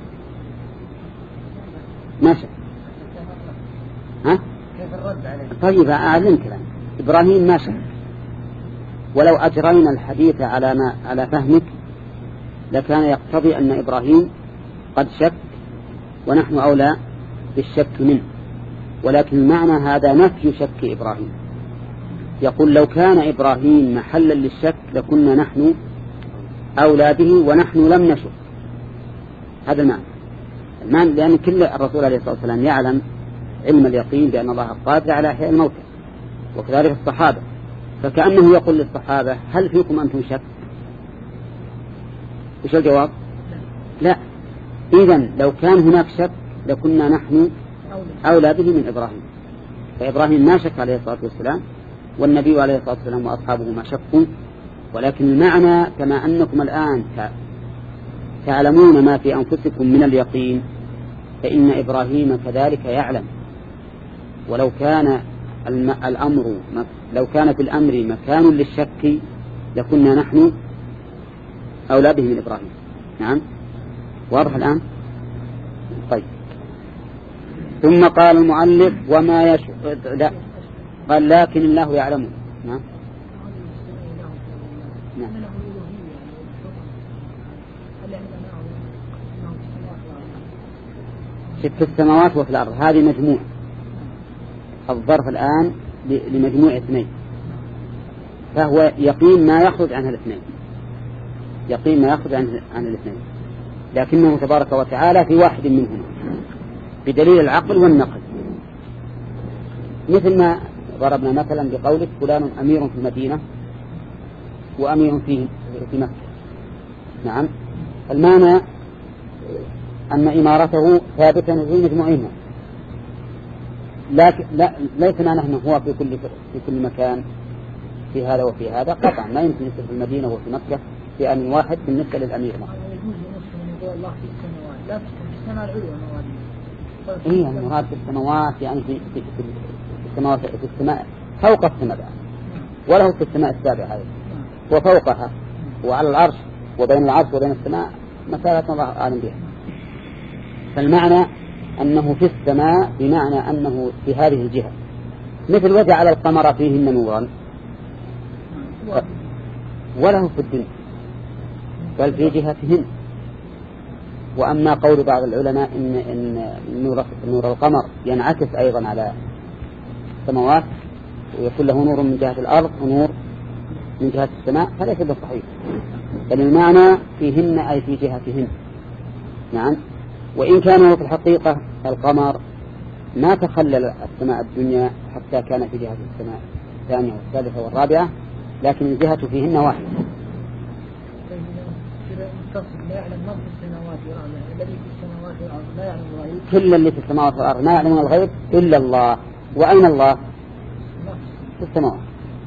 ما شاك. ها طيب أعلم كلام إبراهيم ما شك. ولو أجرينا الحديث على ما على فهمك لكان يقتضي أن إبراهيم قد شك ونحن أولى بالشك منه، ولكن معنى هذا نفي شك إبراهيم. يقول لو كان إبراهيم محلا للشك لكنا نحن أولى به ونحن لم نشك. هذا المعنى. المعنى لأن كل الرسول عليه الصلاة والسلام يعلم علم اليقين بأن الله قادر على إحياء الموتى، وكذلك الصحابة. فكأنه يقول للصحابة هل فيكم أنتم شك؟ إيش الجواب؟ لا. إذن لو كان هناك شك لكنا نحن أولى به من إبراهيم. فإبراهيم ما شك عليه الصلاة والسلام، والنبي عليه الصلاة والسلام وأصحابه ما شكوا، ولكن المعنى كما أنكم الآن تعلمون ما في أنفسكم من اليقين فإن إبراهيم كذلك يعلم. ولو كان الأمر لو كان في الأمر مكان للشك لكنا نحن أولى به من إبراهيم. نعم واضح الآن. طيب ثم قال المؤلف وما يش... لا قال لكن الله يعلم. نعم نعم في السماوات وفي الأرض. هذه مجموع الظرف الآن لمجموع اثنين، فهو يقين ما يخرج عن الاثنين، يقين ما يخرج عن, عن الاثنين، لكنه تبارك وتعالى في واحد منهما بدليل العقل والنقل. مثل ما ضربنا مثلا بقولك فلان أمير في المدينة وأمير في في مكة. نعم المعنى أن إمارته ثابتة في مجموعهما، لكن لا ليس معناه أنه هو في كل في كل مكان في هذا وفي هذا. قطعا ما يمكن يصير في المدينة وفي مكة في آن واحد بالنسبة للأمير. الله في السماوات لا في السماء العليا مواد. إيه المراد في السماوات يعني في في في السماوات في السماء فوق السماء، وله في السماء السابعة هذه وفوقها وعلى العرش وبين العرش وبين السماء مسألة الله أعلم بها. فالمعنى أنه في السماء بمعنى أنه في هذه الجهة، مثل وجعل القمر فيهن نورا وله في الدنيا بل في جهتهن. وأما قول بعض العلماء إن, إن نور, نور القمر ينعكس أيضا على السماوات ويكون له نور من جهة الأرض ونور من جهة السماء فليس بالصحيح، بل المعنى فيهن أي في جهتهن. نعم. وإن كان في الحقيقة القمر ما تخلل السماء الدنيا حتى كان في جهة السماء الثانية والثالثة والرابعة، لكن الجهة فيهن واحدة. لا يعلم ما في السماوات والأرض، الذي في السماوات والأرض لا يعلم الغيب. كل اللي في السماوات والأرض ما يعلمون الغيب إلا الله. وأين الله؟ في السماوات.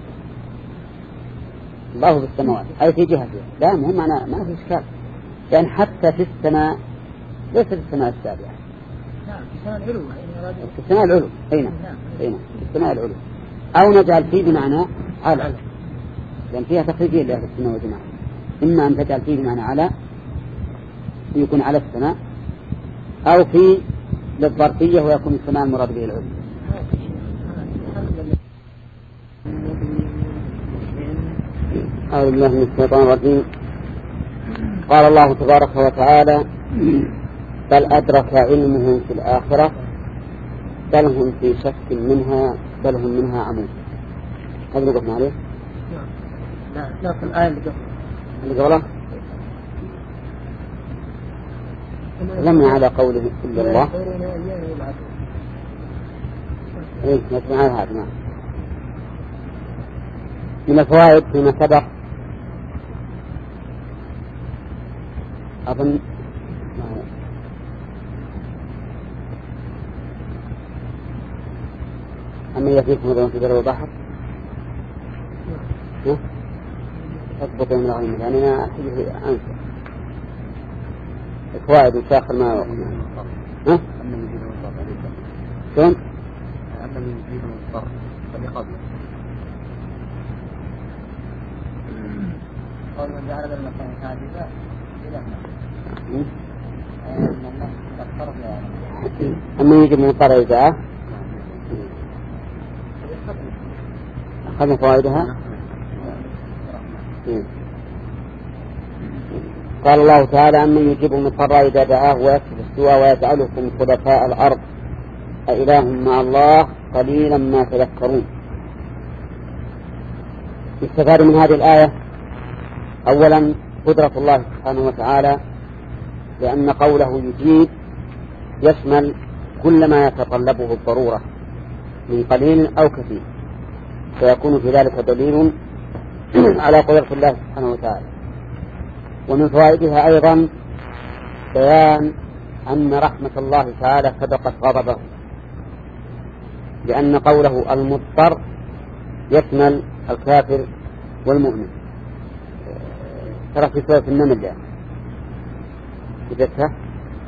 الله في السماوات أي في جهته. لا مهم، أنا ما في إشكال، لأن حتى في السماء ليس في السماء السابعة. نعم في السماء العلو. في السماء العلو. أين؟ أين؟ في السماء العلو. أو نجعل فيه بمعنى على، لأن فيها تخريجين لأهل السنة والجماعة. إما أن تجعل فيه بمعنى على يكون على السماء، أو في للظرفية ويكون السماء المراد به العلو. أعوذ بالله من الشيطان الرجيم. قال الله تبارك وتعالى: بل أدرك علمه في الآخرة بل هم في شك منها بل هم منها عمون. هذا اللي قلنا عليه؟ لا لا في الآية اللي قبل اللي قبله لم على قوله إلا الله. إيه نسمع هذا. نعم. من الفوائد فيما سبق أظن أما يفيكم وضعون في بر والبحر أضبط من العلم، لأننا أحيث أنسى الفوائد وشاخر ما وقنا. ها؟ شون؟ أما من يجيب المضطر فلقبله قول من جعل المكان حادثا إلى أما يجب المضطر إذا أخذنا فوائدها. قال الله تعالى: أمن يجيب المضطر إذا دعاه ويكشف السوء ويجعلكم خلفاء الأرض أإله مع الله قليلا ما تذكرون. يستفاد من هذه الآية أولا قدرة الله سبحانه وتعالى، لأن قوله يجيب يشمل كل ما يتطلبه الضرورة من قليل أو كثير، فيكون في ذلك دليل على قدرة الله سبحانه وتعالى. ومن فوائدها أيضا بيان أن رحمة الله تعالى سبقت غضبه، لأن قوله المضطر يشمل الكافر والمؤمن. ترى في سورة النمل يعني وجدتها.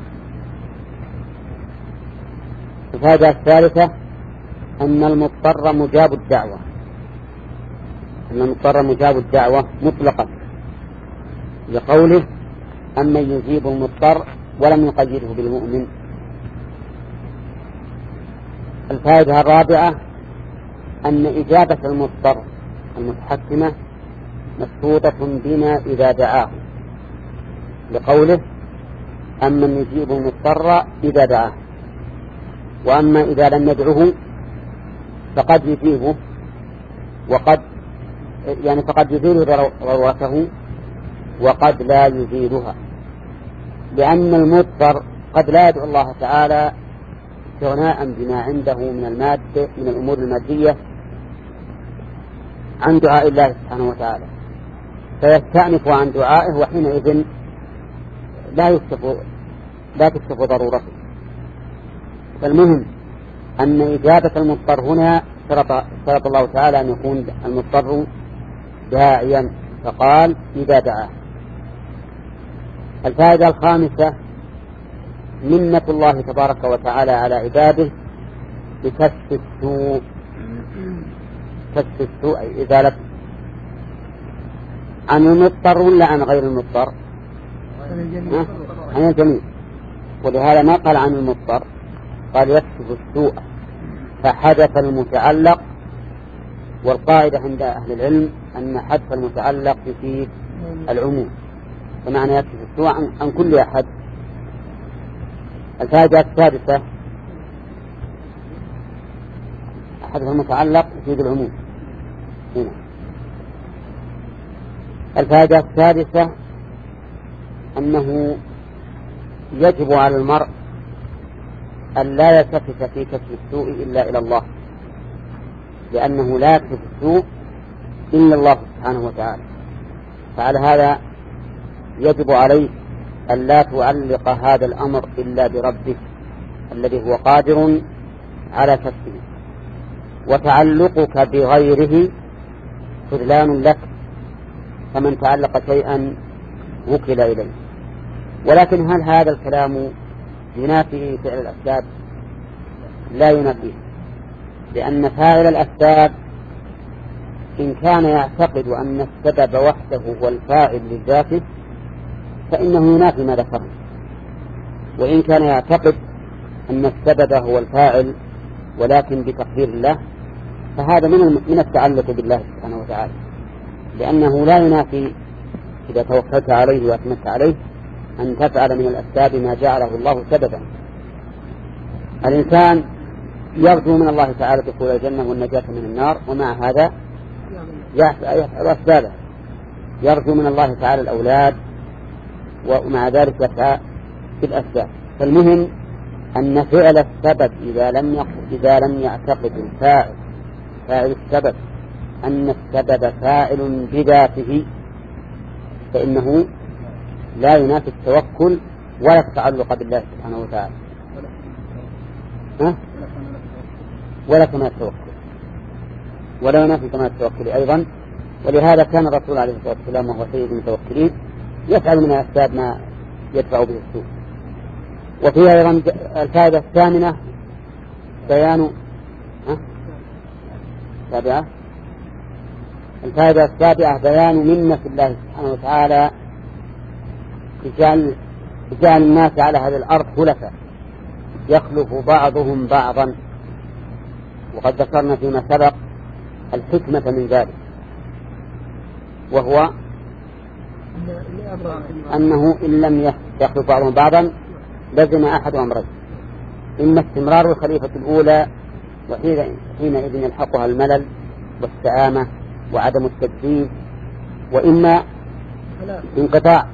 الفائدة الثالثة أن المضطر مجاب الدعوة، أن المضطر مجاب الدعوة مطلقا، لقوله أمن يجيب المضطر ولم يقيده بالمؤمن. الفائدة الرابعة أن إجابة المضطر المتحكمة مشروطة بنا إذا دعاه، لقوله أمن يجيب المضطر إذا دعاه. وأما إذا لم يدعه فقد يجيبه، وقد يعني فقد يزيل ضرورته وقد لا يزيلها، لأن المضطر قد لا يدعو الله تعالى استغناء بما عنده من المادة من الأمور المادية عن دعاء الله سبحانه وتعالى، فيستأنف عن دعائه، وحينئذ لا يكشف لا تكشف ضرورته. فالمهم أن إجابة المضطر هنا شرط, شرط الله تعالى أن يكون المضطر داعيا، فقال إذا دعاه. الفائدة الخامسة منة الله تبارك وتعالى على عباده بكشف السوء، كشف السوء أي إزالته عن المضطر ولا عن غير المضطر؟ عن الجميع. ولهذا ما قال عن المضطر، قال يكشف السوء فحدث المتعلق. والقاعدة عند أهل العلم أن حدث المتعلق يفيد العموم، فمعنى يكشف السوء عن, عن كل أحد. الفائدة السادسة حدث المتعلق يفيد العموم هنا. الفائدة السادسة أنه يجب على المرء أن لا يلتفت في كشف السوء إلا إلى الله، لأنه لا يكشف السوء إلا الله سبحانه وتعالى. فعلى هذا يجب عليك أن لا تعلق هذا الأمر إلا بربك الذي هو قادر على كسبه، وتعلقك بغيره خذلان لك فمن تعلق شيئا وكل إليه. ولكن هل هذا الكلام ينافي فعل الأسباب؟ لا ينافيه، لأن فاعل الأسباب إن كان يعتقد أن السبب وحده هو الفاعل لذاته فإنه ينافي ما ذكرنا، وإن كان يعتقد أن السبب هو الفاعل ولكن بتقدير الله فهذا من من التعلق بالله سبحانه وتعالى، لأنه لا ينافي إذا توكلت عليه وأتمت عليه أن تفعل من الأسباب ما جعله الله سببا. الإنسان يرجو من الله تعالى دخول الجنة والنجاة من النار، ومع هذا يفعل أسبابه، يرجو من الله تعالى الأولاد ومع ذلك يسعى في الأسباب. فالمهم أن فعل السبب إذا لم إذا لم يعتقد الفاعل فاعل السبب أن السبب فاعل بذاته فإنه لا ينافي التوكل ولا التعلق بالله سبحانه وتعالى، ها؟ ولا كمال التوكل، ولا ينافي كمال التوكل أيضا. ولهذا كان الرسول عليه الصلاة والسلام وهو سيد المتوكلين يفعل من الأسباب ما يدفع به السوء. وفيها أيضا الفائدة الثامنة بيان ها؟ سابعة الفائدة السابعة بيان منة الله سبحانه وتعالى بجعل بجعل الناس على هذه الأرض خلفاء يخلف بعضهم بعضا. وقد ذكرنا فيما سبق الحكمة من ذلك، وهو أنه إن لم يخلف بعضهم بعضا لزم أحد أمرين: إما استمرار الخليفة الأولى وحينئذ يلحقها الملل والسآمة وعدم التجديد، وإما انقطاع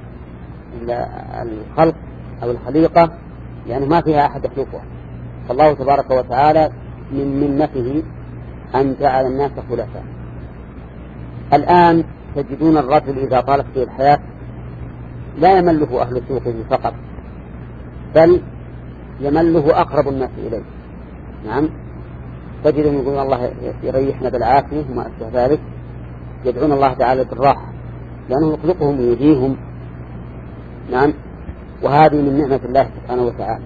الخلق أو الخليقة يعني ما فيها أحد يخلفها. فالله تبارك وتعالى من منته أن جعل الناس خلفاء. الآن تجدون الرجل إذا طالت فيه الحياة لا يمله أهل سوقه فقط، بل يمله أقرب الناس إليه. نعم، تجدهم يقولون الله يريحنا بالعافية وما أشبه ذلك، يدعون الله تعالى بالراحة لأنه يخلقهم ويجيهم. نعم، وهذه من نعمة الله سبحانه وتعالى.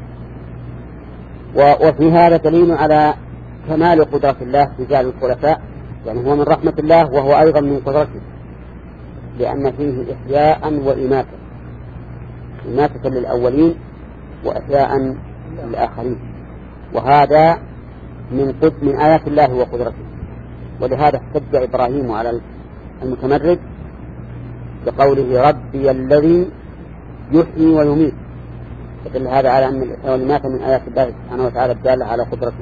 وفي هذا دليل على كمال قدرة الله في جعل الخلفاء، يعني هو من رحمة الله وهو أيضا من قدرته، لأن فيه إحياء وإماتة، إماتة للأولين وإحياء للآخرين، وهذا من قد من آيات الله وقدرته. ولهذا احتج إبراهيم على المتمرد بقوله ربي الذي يحيي ويميت، فدل هذا على أن الإحياء والإماتة من آيات الله سبحانه وتعالى الدالة على قدرته.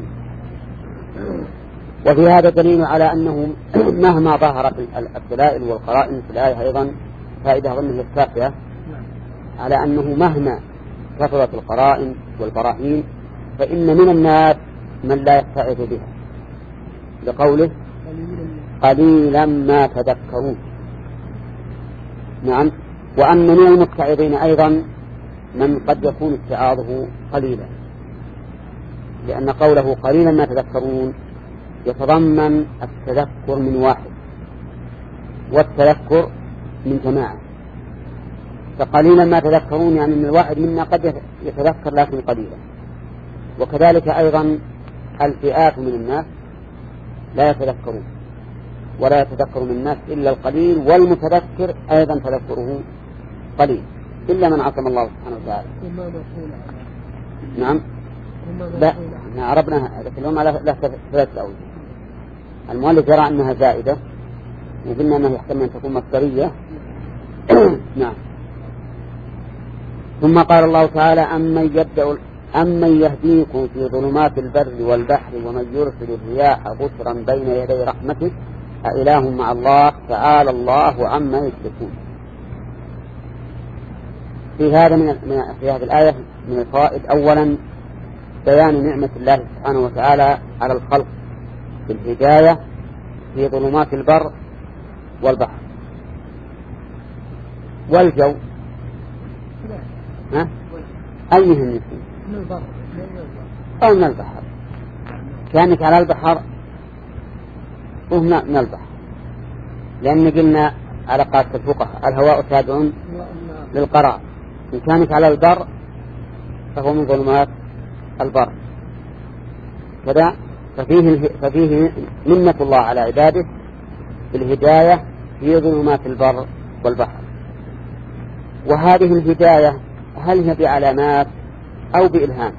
وفي هذا دليل على أنه مهما ظهرت الدلائل والقرائن في الآية أيضا فائدة ظنه الكافية على أنه مهما كثرت القرائن والبراهين فإن من الناس من لا يتعظ بها، لقوله قليلا ما تذكرون. نعم، وأن من المتعظين أيضا من قد يكون اتعاظه قليلا، لأن قوله قليلا ما تذكرون يتضمن التذكر من واحد والتذكر من جماعة. فقليلا ما تذكرون يعني من الواحد منا قد يتذكر لكن قليلا. وكذلك أيضا الفئات من الناس لا يتذكرون، ولا يتذكر من الناس إلا القليل، والمتذكر أيضا تذكره قليل إلا من عصم الله سبحانه وتعالى. نعم، لا عربنا لكن لهم على ثلاثة أوجه. المؤلف يرى أنها زائدة وقلنا أنها يحتمل أن تكون مصدرية. نعم. ثم قال الله تعالى أمن يبدأ أمن يهديكم في ظلمات البر والبحر ومن يرسل الرياح بشرا بين يدي رحمته أإله مع الله تعالى الله عما يشركون. في هذا من في هذه الآية من الفوائد: أولا بيان نعمة الله سبحانه وتعالى على الخلق بالهداية في ظلمات البر والبحر. والجو ها؟ أيهم يكون؟ من البر أو من البحر. كانك على البحر وهنا من البحر، لأن قلنا على قاعدة الفقهاء الهواء تابع للقرار. إن كانت على البر فهو من ظلمات البر كذا. ففيه, ففيه منة الله على عباده بالهداية في ظلمات البر والبحر. وهذه الهداية هل هي بعلامات أو بإلهام؟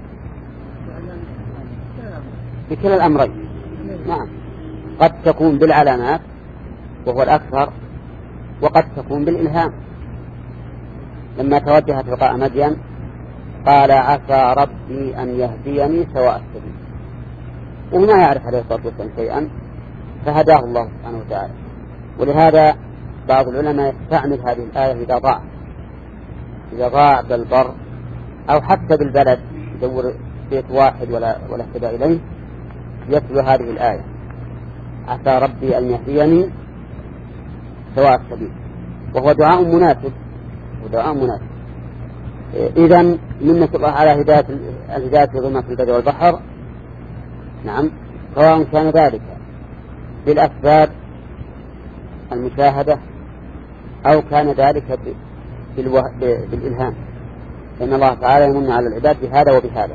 بكلا الأمرين. نعم، قد تكون بالعلامات وهو الأكثر، وقد تكون بالإلهام. لما توجه تلقاء مدين قال عسى ربي أن يهديني سواء السبيل، وما يعرف عليه الصلاة والسلام شيئا فهداه الله سبحانه وتعالى. ولهذا بعض العلماء يستعمل هذه الآية إذا ضاع إذا ضاع بالبر أو حتى بالبلد يدور بيت واحد ولا ولا اهتدى إليه، يتلو هذه الآية عسى ربي أن يهديني سواء السبيل، وهو دعاء مناسب ودعاء مناسب. إذن منة الله على هداية الهداية في ظلمات البر والبحر، نعم، سواء كان ذلك بالأسباب المشاهدة أو كان ذلك بالإلهام، فإن الله تعالى يمن على العباد بهذا وبهذا.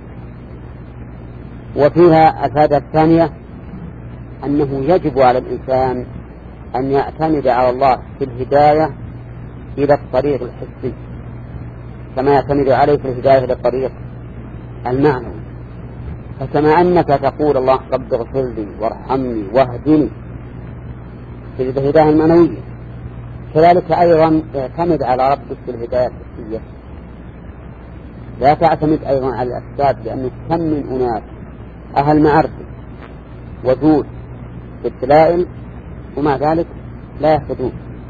وفيها الفائدة الثانية أنه يجب على الإنسان أن يعتمد على الله في الهداية إلى الطريق الحسي كما يعتمد عليه في الهداية إلى الطريق المعنوي. فكما أنك تقول الله رب اغفر لي وارحمني واهدني في الهداية المعنوية، كذلك أيضا اعتمد على ربك في الهداية الحسية. لا تعتمد أيضا على الأسباب، لأنه كم من أناس أهل معرفة وجود بالدلائل ومع ذلك لا يهتدون.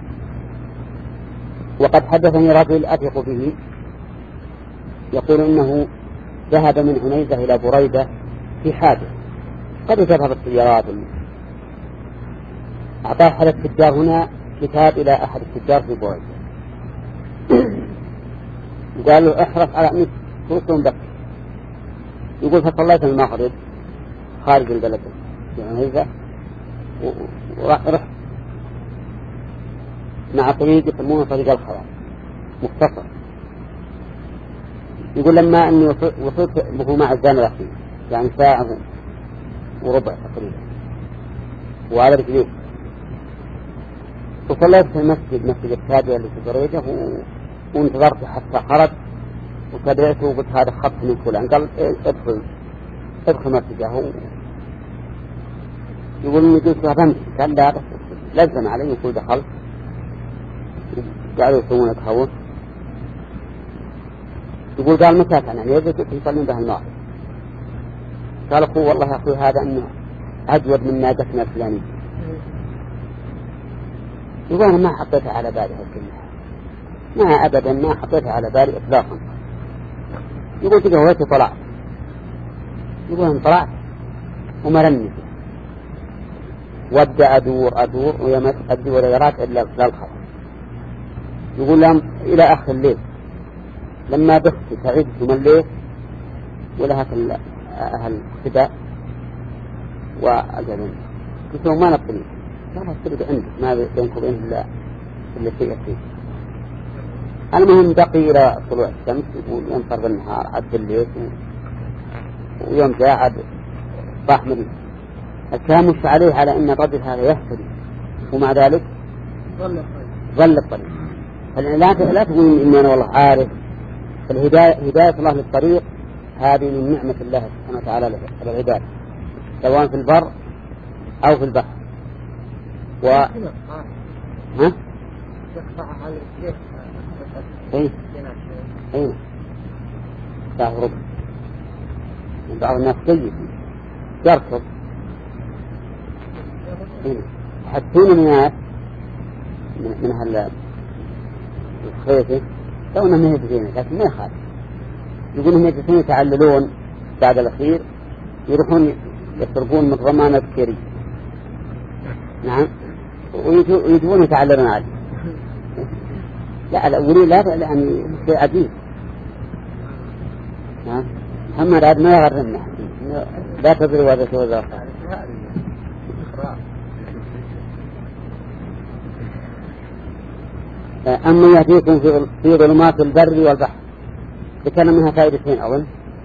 وقد حدثني رجل أثق به يقول إنه ذهب من عنيزة إلى بريدة في حاجة قد تذهب السيارات. أعطاه أحد التجار هنا كتاب إلى أحد التجار في بريدة، قال له احرص على أنك توصل بك. يقول فصليت المغرب خارج البلد في عنيزة ورحت مع طريق يسمونه طريق الخلاص مختصر. يقول لما أني وصلت به مع الزان الأخير يعني ساعة وربع تقريبا وعلى رجليه، وصليت في المسجد مسجد التابع اللي في بريدة وانتظرت حتى خرج وتابعته وقلت هذا خط من فلان. قال ادخل ادخل مسجده. يقول إني قلت له فهمت. قال لا بس لزم علي. يقول دخلت قالوا يسوون تهون. يقول قال متى كان يعني يجب أن يصلون به المغرب. قال أخوه والله يا أخوي هذا أنه أجود من ناجتنا الفلانية. يقول أنا ما حطيتها على بالي هالكلمة، ما أبدا ما حطيتها على بالي إطلاقا. يقول تقهويتي طلعت. يقول أنا طلعت ومرني وابدأ أدور أدور ويمت أدي ودرات إلا للخط. يقول لهم إلى آخر الليل لما بخت تعبت ومليت ولها أهل اقتداء وأجلين. قلت لهم ما نبطلين. قال الطريق عندك ما بينك وبين إلا اللي فيه فيه. المهم بقي إلى طلوع الشمس. يقول ينصر بالنهار عد الليل ويوم جاء عد راح مدينة. الكلام مش عليه على أن الرجل هذا يهتدي ومع ذلك ظل الطريق. لا لا تقول إني أنا والله عارف. الهداية هداية الله للطريق هذه من نعمة الله سبحانه وتعالى على العباد سواء في البر أو في البحر. و ها؟ إيه إيه ساعة ربع. بعض الناس جيد يركض حتى الناس من من هال الخيفة لو أنهم يجلسون لكن ما يخالف. يقولون يجلسون يتعللون بعد الأخير يروحون يصرفون من ضمانة كيري. نعم ويجبون يتعلمون عليه. لا الأولين لا يعني شيء عجيب. محمد عاد ما يغرمنا لا تدري وهذا توزر. أما يأتيكم في ظلمات البر والبحر ذكرنا منها فائدتين أظن.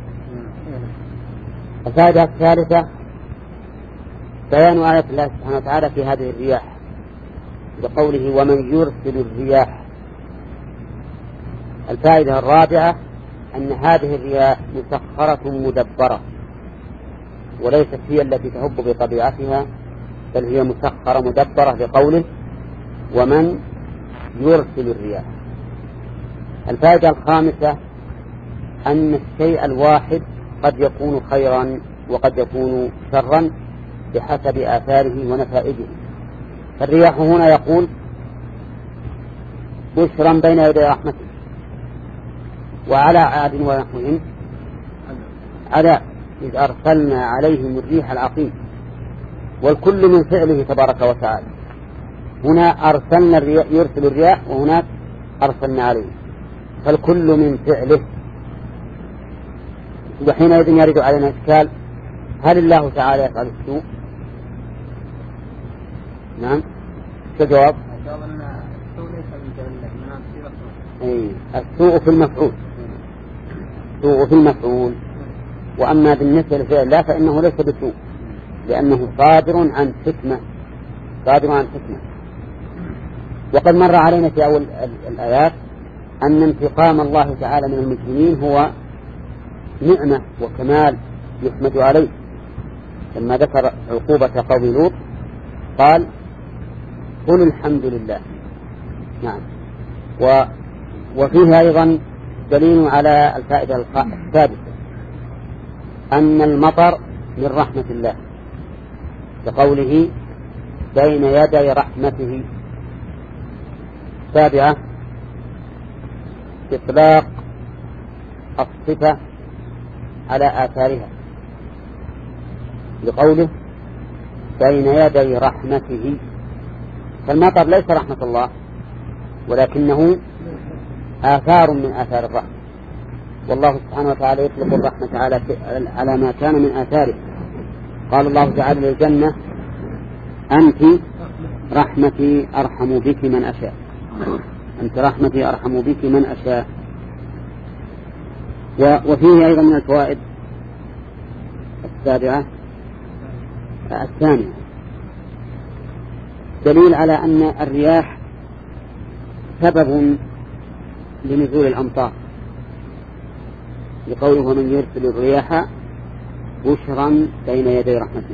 الفائدة الثالثة بيان آية الله سبحانه وتعالى في هذه الرياح بقوله ومن يرسل الرياح. الفائدة الرابعة أن هذه الرياح مسخرة مدبرة وليست هي التي تهب بطبيعتها بل هي مسخرة مدبرة بقوله ومن يرسل الرياح. الفائدة الخامسة أن الشيء الواحد قد يكون خيرا وقد يكون شرا بحسب آثاره ونتائجه. فالرياح هنا يقول بشرا بين يدي رحمته، وعلى عاد ونحوهم على إذ أرسلنا عليهم الريح العقيم، والكل من فعله تبارك وتعالى. هنا أرسلنا الرياح يرسل الرياح وهناك أرسلنا عليهم، فالكل من فعله. وحينئذ يرد علينا إشكال هل الله تعالى يفعل السوء؟ نعم كجواب أي السوء في المفعول، السوء في المفعول. وأما بالنسبة للفعل لا فإنه ليس بسوء لأنه صادر عن حكمة، صادر عن حكمة. وقد مر علينا في أول الآيات أن انتقام الله تعالى من المجرمين هو نعمة وكمال يحمد عليه. لما ذكر عقوبة قوم لوط قال قل الحمد لله. نعم. و وفيه أيضا دليل على الفائدة السادسة أن المطر من رحمة الله بقوله بين يدي رحمته. السابعة إطلاق الصفة على آثارها بقوله بين يدي رحمته. فالمطر ليس رحمة الله ولكنه آثار من آثار الرحمة، والله سبحانه وتعالى يطلق الرحمة على على ما كان من آثاره. قال الله تعالى للجنة أنت رحمتي أرحم بك من أشاء، أنت رحمتي أرحم بك من أشاء. وفيه أيضا من الفوائد السابعة الثانية دليل على أن الرياح سبب لنزول الأمطار لقوله ومن يرسل الرياح بشرا بين يدي رحمته.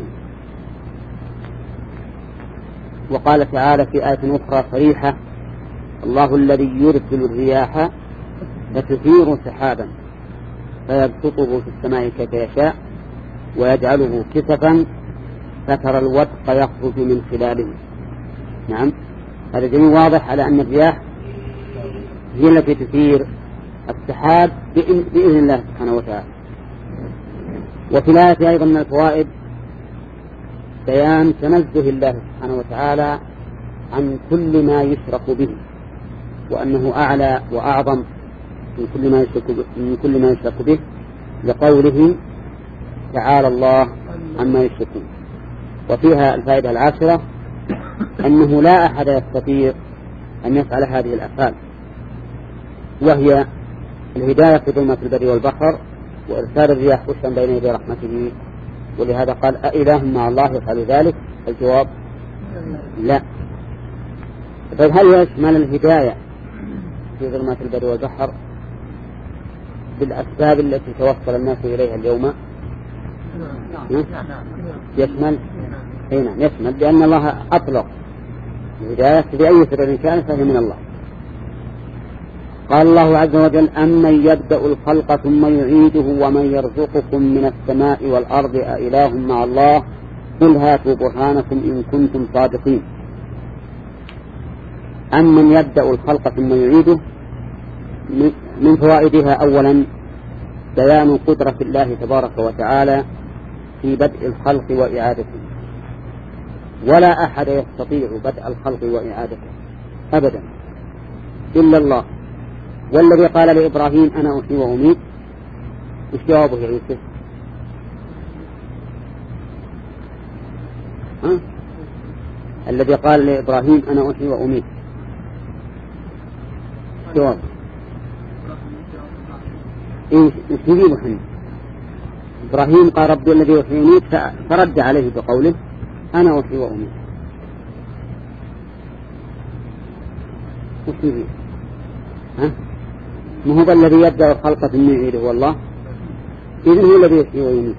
وقال تعالى في آية أخرى صريحة الله الذي يرسل الرياح فتثير سحابا فيبسطه في السماء كيف يشاء ويجعله كسفا فترى الودق يخرج من خلاله. نعم هذا دليل واضح على أن الرياح هي التي تثير السحاب بإذن الله سبحانه وتعالى. وفي الآية أيضا من الفوائد بيان تنزه الله سبحانه وتعالى عن كل ما يشرك به، وأنه أعلى وأعظم من كل ما يشرك به, من كل ما يشرك به لقوله تعالى الله عما يشركون. وفيها الفائدة العاشرة أنه لا أحد يستطيع أن يفعل هذه الأفعال، وهي الهداية في ظلمة البر والبحر وإرسال الرياح بشرا بين يدي رحمته. ولهذا قال أإله مع الله يفعل ذلك؟ الجواب لا. طيب هل يشمل الهداية في ظلمات البر والبحر بالأسباب التي توصل الناس إليها اليوم؟ يشمل هنا يشمل لأن الله أطلق الهداية بأي سبب كان فهي من الله. قال الله عز وجل أمن يبدأ الخلق ثم يعيده ومن يرزقكم من السماء والأرض أإله مع الله قل هاتوا برهانكم إن كنتم صادقين. أمن يبدأ الخلق ثم يعيده من فوائدها أولا بيان قدرة الله تبارك وتعالى في بدء الخلق وإعادته، ولا أحد يستطيع بدء الخلق وإعادته أبدا إلا الله. والذي قال لإبراهيم أنا أحيي وأميت إيش جوابه يا يوسف؟ ها؟ الذي قال لإبراهيم أنا أحيي وأميت جواب إيش يجيب محمد؟ إبراهيم قال ربي الذي يحيي ويميت فرد عليه بقوله أنا أحيي وأميت. وش يجيب؟ ها؟ ما هو الذي يبدأ الخلق ثم يعيده هو الله؟ إذن هو الذي يحيي ويميت.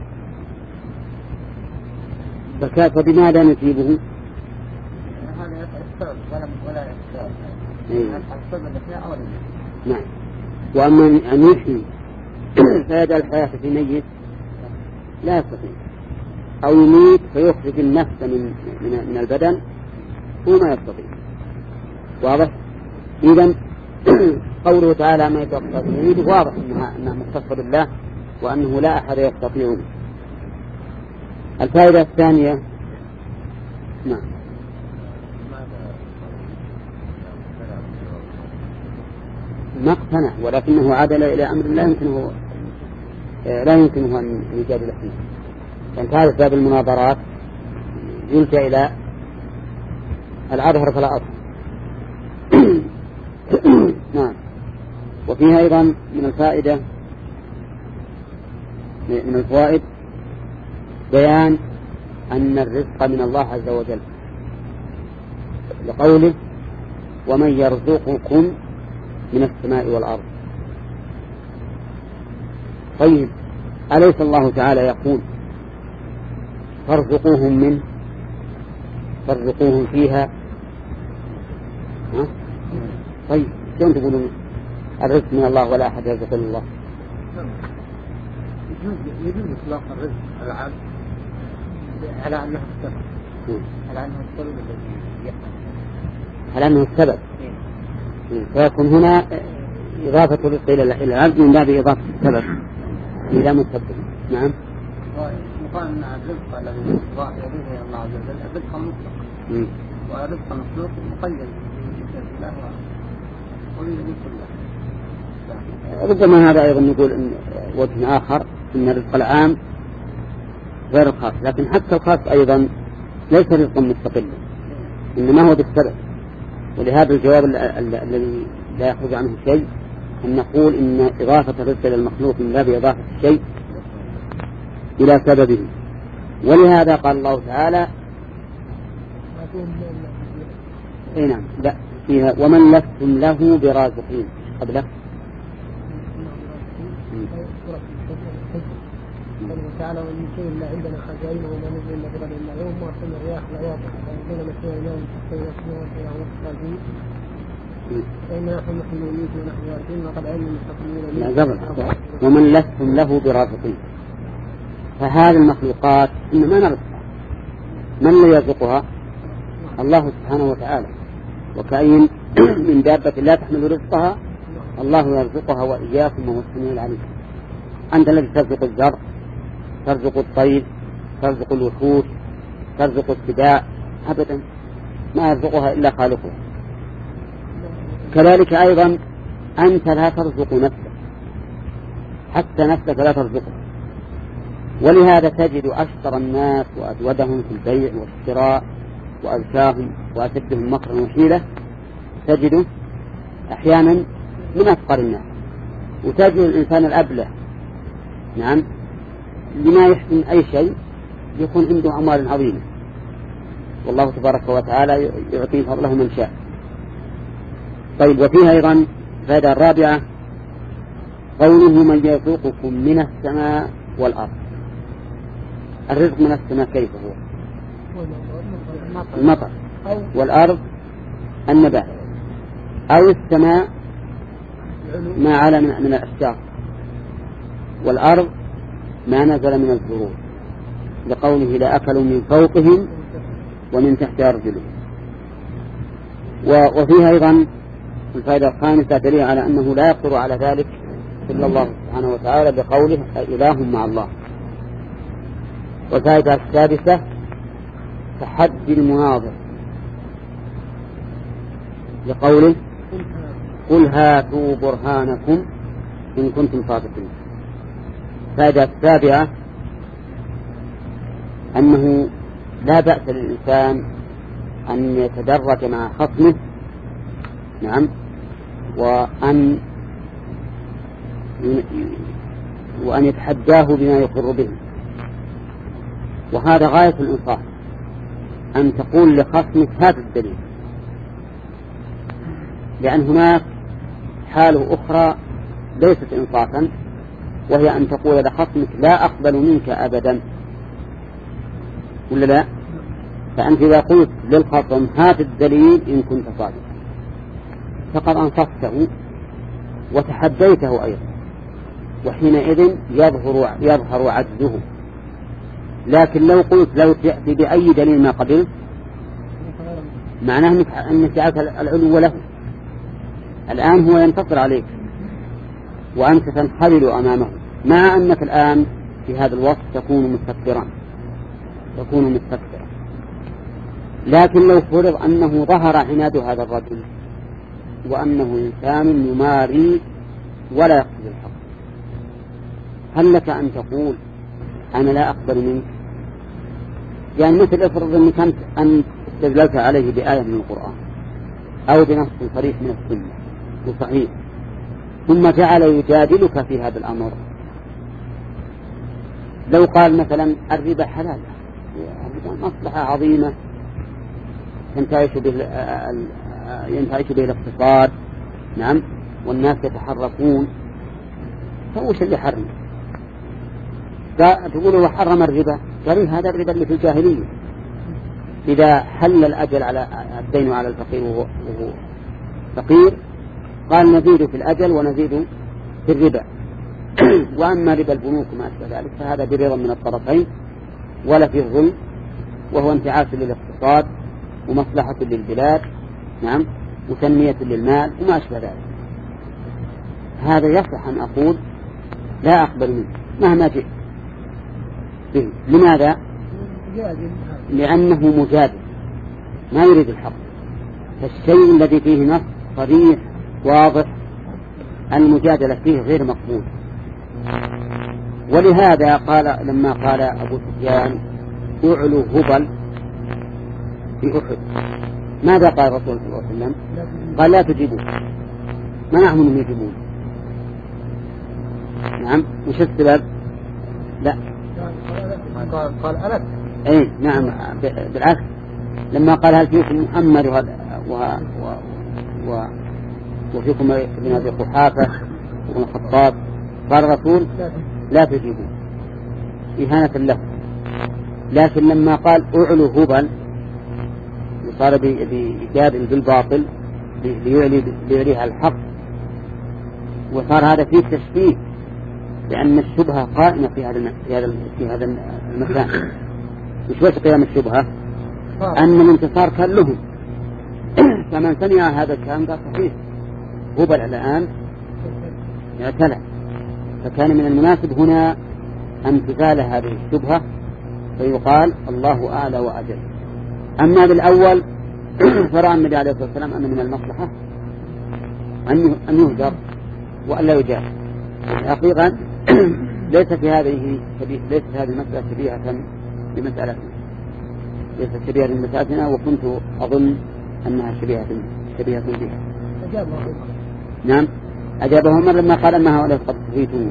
فبماذا نجيبه؟ هذا السبب ولا السبب. السبب الاثنين أولا. نعم. وأما أن يحيي فيجعل الحياة في ميت لا يستطيع، أو يميت فيخرج النفس من من من البدن هو ما يستطيع. واضح؟ إذن قوله تعالى ما يتوقف يريد واضح أنها أنها مختصة بالله وأنه لا أحد يستطيع. الفائدة الثانية نعم ما اقتنع ولكنه عدل إلى أمر لا يمكنه لا يمكنه أن يجادل فيه. كانت هذا باب المناظرات يلجأ إلى الأظهر فلا أظهر. نعم. وفيها أيضا من الفائدة من الفوائد بيان أن الرزق من الله عز وجل لقوله ومن يرزقكم من السماء والأرض. طيب أليس الله تعالى يقول فارزقوهم منه فارزقوهم فيها؟ ها؟ طيب شلون تقولون الرزق من الله ولا أحد يرزق إلا الله؟ يجوز إطلاق الرزق العام على أنه السبب على أنه السبب الذي يحصل على أنه السبب فيكون هنا إضافة الرزق إلى العبد من باب إضافة السبب إلى مسبب. نعم. وقال أن الرزق الذي يضاف إليه الله عز وجل الرزق المطلق والرزق المخلوق مقيد بالله ويريد كله. ربما هذا أيضا نقول إن وجه آخر إن الرزق العام غير الخاص، لكن حتى الخاص أيضا ليس رزقا مستقلا إنما هو بالسبب. ولهذا الجواب الذي لا يخرج عنه شيء أن نقول إن إضافة الرزق إلى المخلوق من باب إضافة الشيء إلى سببه. ولهذا قال الله تعالى اي نعم لا فيها ومن لستم له برازقين قبله تعالى ومن شيء لا عندنا خزائنه وما نزل إلا بغير الله يوم ما أرسلنا الرياح لواقع فإننا مسير اليوم بين السماء والأرض والخازين فإننا نحن نحن نميت ونحن وارثين وقد علمنا المستقيمين لا قبل ومن لستم له برازقين. فهذه المخلوقات إنما نرزقها من اللي يرزقها؟ الله سبحانه وتعالى. وكأين من دابة لا تحمل رزقها الله يرزقها وإياكم وهو السميع العليم. أنت الذي ترزق الزرع ترزق الطير ترزق الوحوش ترزق السباع أبدا ما يرزقها إلا خالقها. كذلك أيضا أنت لا ترزق نفسك حتى نفسك لا ترزقها. ولهذا تجد أشطر الناس وأجودهم في البيع والشراء وأذكاهم وأسدهم مكرا وحيلة تجده أحيانا من أفقر الناس. وتجد الإنسان الأبله نعم لما يحسن أي شيء يكون عنده أموال عظيمة والله تبارك وتعالى يعطي فضله من شاء. طيب وفيها أيضا فائدة الرابعة قوله من يرزقكم من السماء والأرض. الرزق من السماء كيف هو؟ المطر والأرض النبات أو السماء ما على من الأشجار والأرض ما نزل من الزروع لقوله لا أكلوا من فوقهم ومن تحت أرجلهم. وفيها أيضا الفائدة الخامسة دليل على أنه لا يقدر على ذلك إلا الله سبحانه وتعالى بقوله إله مع الله. والفائدة السادسة تحدي المناظر لقوله قل هاتوا برهانكم إن كنتم صادقين. فائدة السابعة أنه لا بأس للإنسان أن يتدرج مع خصمه، نعم، وأن وأن يتحداه بما يقر به، وهذا غاية الإنصاف، أن تقول لخصمك هذا الدليل، لأن هناك حالة أخرى ليست إنصافا، وهي أن تقول لخصمك لا أقبل منك أبدا، ولا لا؟ فأنت إذا قلت للخصم هذا الدليل إن كنت صادقا فقد أنصفته وتحديته أيضا، وحينئذ يظهر يظهر عجزه. لكن لو قلت لو تأتي بأي دليل ما قبلت، معناه أنك جعلت العلو له. الآن هو ينتصر عليك وأنت تنحلل أمامه، مع أنك الآن في هذا الوقت تكون مستكبرا تكون مستكبرا لكن لو فرض أنه ظهر عناد هذا الرجل وأنه إنسان يماري ولا يقصد الحق، هل لك أن تقول أنا لا أقبل منك؟ يعني مثل افرض أنك أنت أن استدللت عليه بآية من القرآن أو بنص صريح من السنة وصحيح، ثم جعل يجادلك في هذا الأمر. لو قال مثلا الربا حلال، مصلحة عظيمة ينتعش به ينتعش به الاقتصاد، نعم، والناس يتحركون، فوش اللي حرم؟ تقول هو حرم الربا، قال هذا الربا اللي في الجاهلية، إذا حل الأجل على الدين على الفقير وهو فقير قال نزيد في الأجل ونزيد في الربا. وأما ربا البنوك وما أشبه ذلك فهذا برضا من الطرفين ولا في الظلم، وهو انتعاش للاقتصاد ومصلحة للبلاد، نعم، وتنمية للمال وما أشبه ذلك. هذا يصح أن أقول لا أقبل منه مهما جئت به. لماذا؟ لأنه مجادل ما يريد الحق، فالشيء الذي فيه نص صريح واضح المجادلة فيه غير مقبول. ولهذا قال لما قال أبو سفيان أعلو هبل في أحد، ماذا قال الرسول صلى الله عليه وسلم؟ قال لا تجيبون، منعهم أن يجيبون. نعم، وش السبب؟ لا قال قال ألت اي نعم، بالعكس لما قال هل فيكم محمد وهذا و... و... و... وفيكم ابن أبي قحافة وابن الخطاب، قال الرسول لا تجيبوا إهانة له. لكن لما قال أعلو هبل وصار بيجادل بالباطل ليعلي ليعليها الحق، وصار هذا فيه تشبيه، لأن الشبهة قائمة في هذا في هذا في هذا المكان. مش بس قيام الشبهة، أن الانتصار كان لهم. فمن سمع هذا الكلام قال صحيح هبل الآن اعتلى، فكان من المناسب هنا أن تزال هذه الشبهة فيقال الله أعلى وأجل. أما بالأول فرأى النبي عليه الصلاة والسلام أن من المصلحة أن يهجر وأن لا يجاهد. حقيقة ليس في هذه ليس في هذه المسألة شبيهة بمسألتنا، ليست شبيهة بمسألتنا، وكنت أظن أنها شبيهة شبيهة بها. نعم، أجابه عمر لما قال أن هؤلاء قد كفيتم.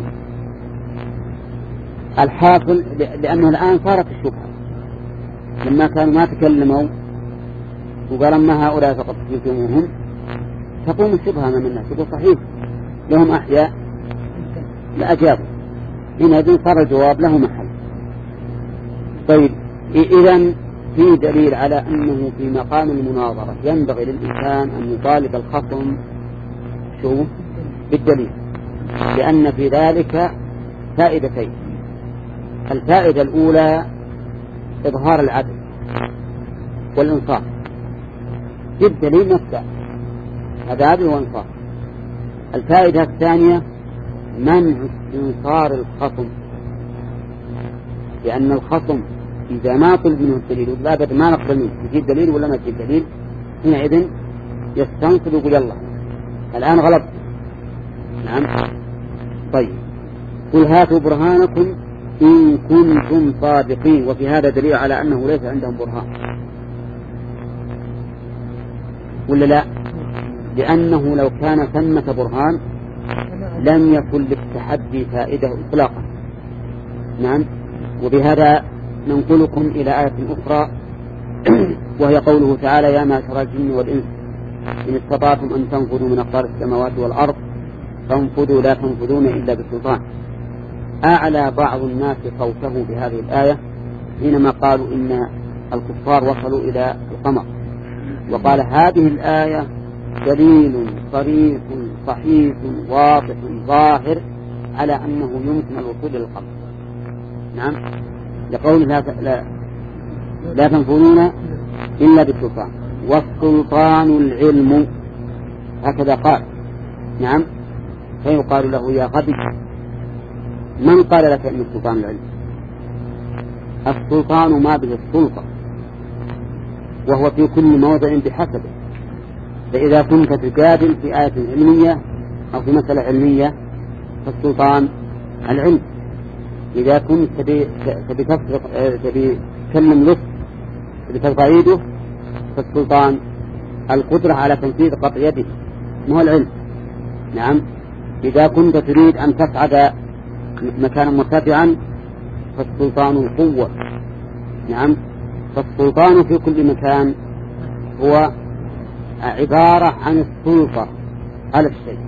الحاصل لأنه الآن صارت الشبهة، لما كانوا ما تكلموا وقال أما هؤلاء فقد كفيتموهم تقوم الشبهة من الناس، يقول صحيح لهم أحياء لأجابوا، حينئذ صار الجواب له محل. طيب، إذن في دليل على أنه في مقام المناظرة ينبغي للإنسان أن يطالب الخصم شو بالدليل، لأن في ذلك فائدتين. الفائدة الأولى إظهار العدل والإنصاف بالدليل نفسه، هذا عدل وإنصاف. الفائدة الثانية منع استنصار الخصم، لأن الخصم إذا ما طلب منه الدليل لا بد ما نقبل منه يجيب دليل ولا ما يجيب دليل، حينئذ يستنصر ويقول يلا الآن غلط. نعم. طيب قل هاتوا برهانكم إن كنتم صادقين. وفي هذا دليل على أنه ليس عندهم برهان ولا لا؟ لأنه لو كان ثمة برهان لم يكن للتحدي فائدة إطلاقا. نعم. وبهذا ننقلكم إلى آية أخرى وهي قوله تعالى يا معشر الجن والإنس إن استطعتم أن تنفذوا من أقطار السماوات والأرض فانفذوا لا تنفذون إلا بسلطان. أعلى بعض الناس صوته بهذه الآية حينما قالوا إن الكفار وصلوا إلى القمر، وقال هذه الآية دليل صريح صحيح واضح ظاهر على أنه يمكن الوصول إلى القمر. نعم. لقول لا, لا, لا تنفذون إلا بالسلطان، والسلطان العلم هكذا قال. نعم. فيقال له يا غبي من قال لك أن السلطان العلم؟ السلطان ما به السلطة، وهو في كل موضع بحسبه. فإذا كنت تجادل في آية علمية أو في مسألة علمية فالسلطان العلم. إذا كنت تبي تكلم لص بترفع يده فالسلطان القدرة على تنفيذ قطع يده ما هو العلم. نعم. إذا كنت تريد أن تصعد مكانا مرتفعا فالسلطان القوة. نعم. فالسلطان في كل مكان هو عبارة عن السلطة على الشيء.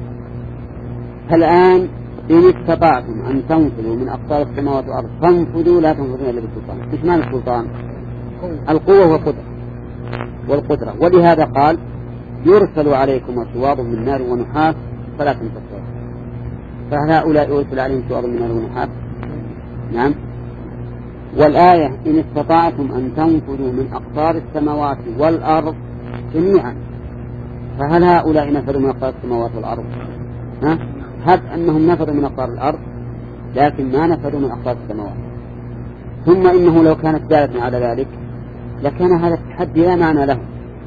فالآن إن استطعتم أن تنفذوا من أقطار السماوات والأرض فانفذوا لا تنفذون إلا بالسلطان. إيش معنى السلطان؟ القوة والقدرة والقدرة. ولهذا قال يرسل عليكم شواظ من نار ونحاس فلا تنتصرون. فهؤلاء يرسل عليهم شواظ من نار ونحاس. نعم. والآية إن استطعتم أن تنفذوا من أقطار السماوات والأرض جميعا، فهل هؤلاء نفذوا من أقطار السماوات والأرض؟ ها؟ هل أنهم نفذوا من أقطار الأرض لكن ما نفذوا من أقطار السماوات. ثم إنه لو كانت دالة على ذلك لكان هذا التحدي لا معنى له.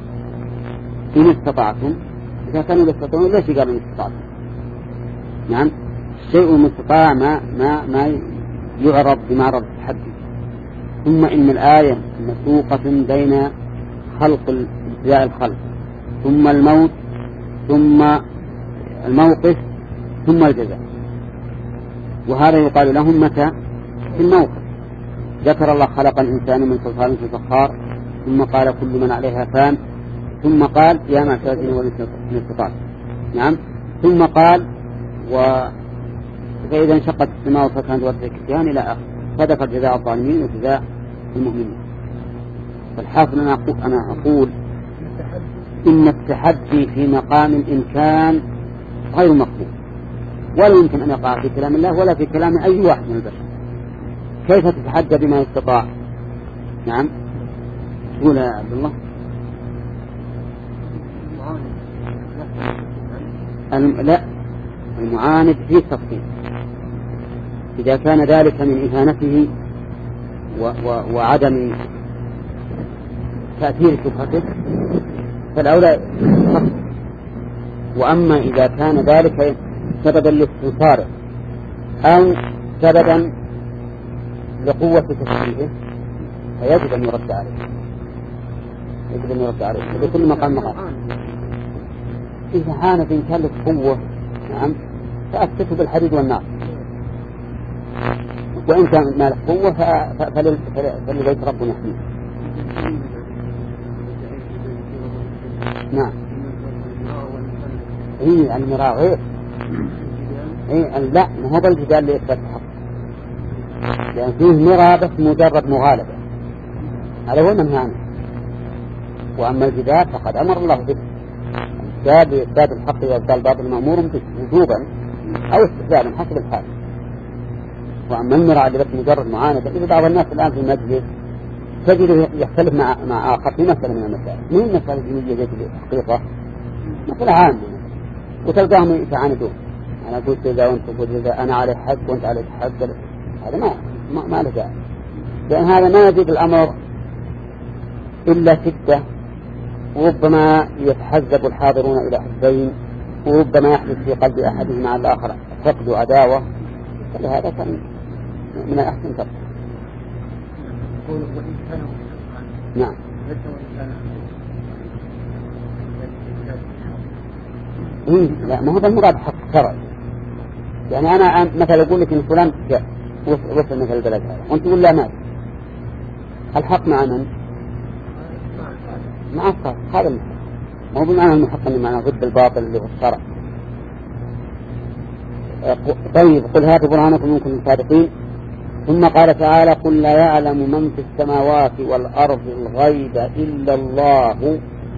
إن استطعتم، إذا كانوا يستطيعون ليش قالوا إن استطعتم؟ نعم. الشيء المستطاع ما, ما, ما يعرض بمعرض التحدي. ثم إن الآية مسوقة بين خلق ابتداء الخلق ثم الموت ثم الموقف ثم الجزاء، وهذا يقال لهم متى؟ في الموقف. ذكر الله خلق الإنسان من صلصال كالفخار ثم قال كل من عليها فان ثم قال يا معشر الجن والإنس إن استطعتم. نعم. ثم قال و فإذا انشقت السماء فكانت وردة كالدهان إلى آخر، فذكر جزاء الظالمين وجزاء المؤمنين. فالحاصل أنا أقول, أنا أقول إن التحدي في مقام الإمكان غير مقبول، ولا يمكن أن يقع في كلام الله ولا في كلام أي واحد من البشر. كيف تتحدى بما يستطاع؟ نعم. قول يا عبد الله. لا، المعاند فيه تفصيل. إذا كان ذلك من إهانته و و وعدم تأثير شبهته فالأولى. وأما إذا كان ذلك سببا لاستنصاره أو سببا لقوة تفصيله فيجب أن يرد عليه. يجب أن يرد عليه بكل مقام مقام. إذا عانت إن كان له قوة نعم فأثبته بالحديد والنار، وإن كان ما له قوة فلبيت ربنا يحميه. نعم. إيه المراء غير. إيه لا ما هذا الجدال لإثبات الحق، لأن يعني فيه مراء بس مجرد مغالبة على هو منهي عنه. وأما الجدال فقد أمر الله به الجدال بإثبات الحق وإبطال الباطل مأمور به وجوبا أو استحبابا حسب الحال. وأما المراء بس مجرد معاندة، إذا بعض الناس الآن في المجلس تجد يختلف مع مع آخر في مسألة من المسائل، من المسائل الدينية ذات الحقيقة مسألة عامة وتلقاهم يتعاندون. أنا قلت إذا وأنت قلت إذا أنا عليك حق وأنت عليك حق، هذا ما ما, ما له داعي. لأن هذا ما يزيد الأمر إلا شدة، وربما يتحزب الحاضرون إلى حزبين، وربما يحدث في قلب أحدهم مع الآخر حقد وعداوة، فلهذا كان من الأحسن ترك. نعم. إيه لا، ما هو المراد حق شرعي. يعني أنا مثلا أقول لك إن فلان جاء وصل مثل البلد هذا وأنت تقول لا مات، الحق مع من؟ مع الصالح. هذا المحق، ما هو بمعنى المحق أنه معنى ضد الباطل اللي هو الشرع. طيب قل هاتوا برهانكم إن كنتم صادقين. ثم قال تعالى قل لا يعلم من في السماوات والأرض الغيب إلا الله.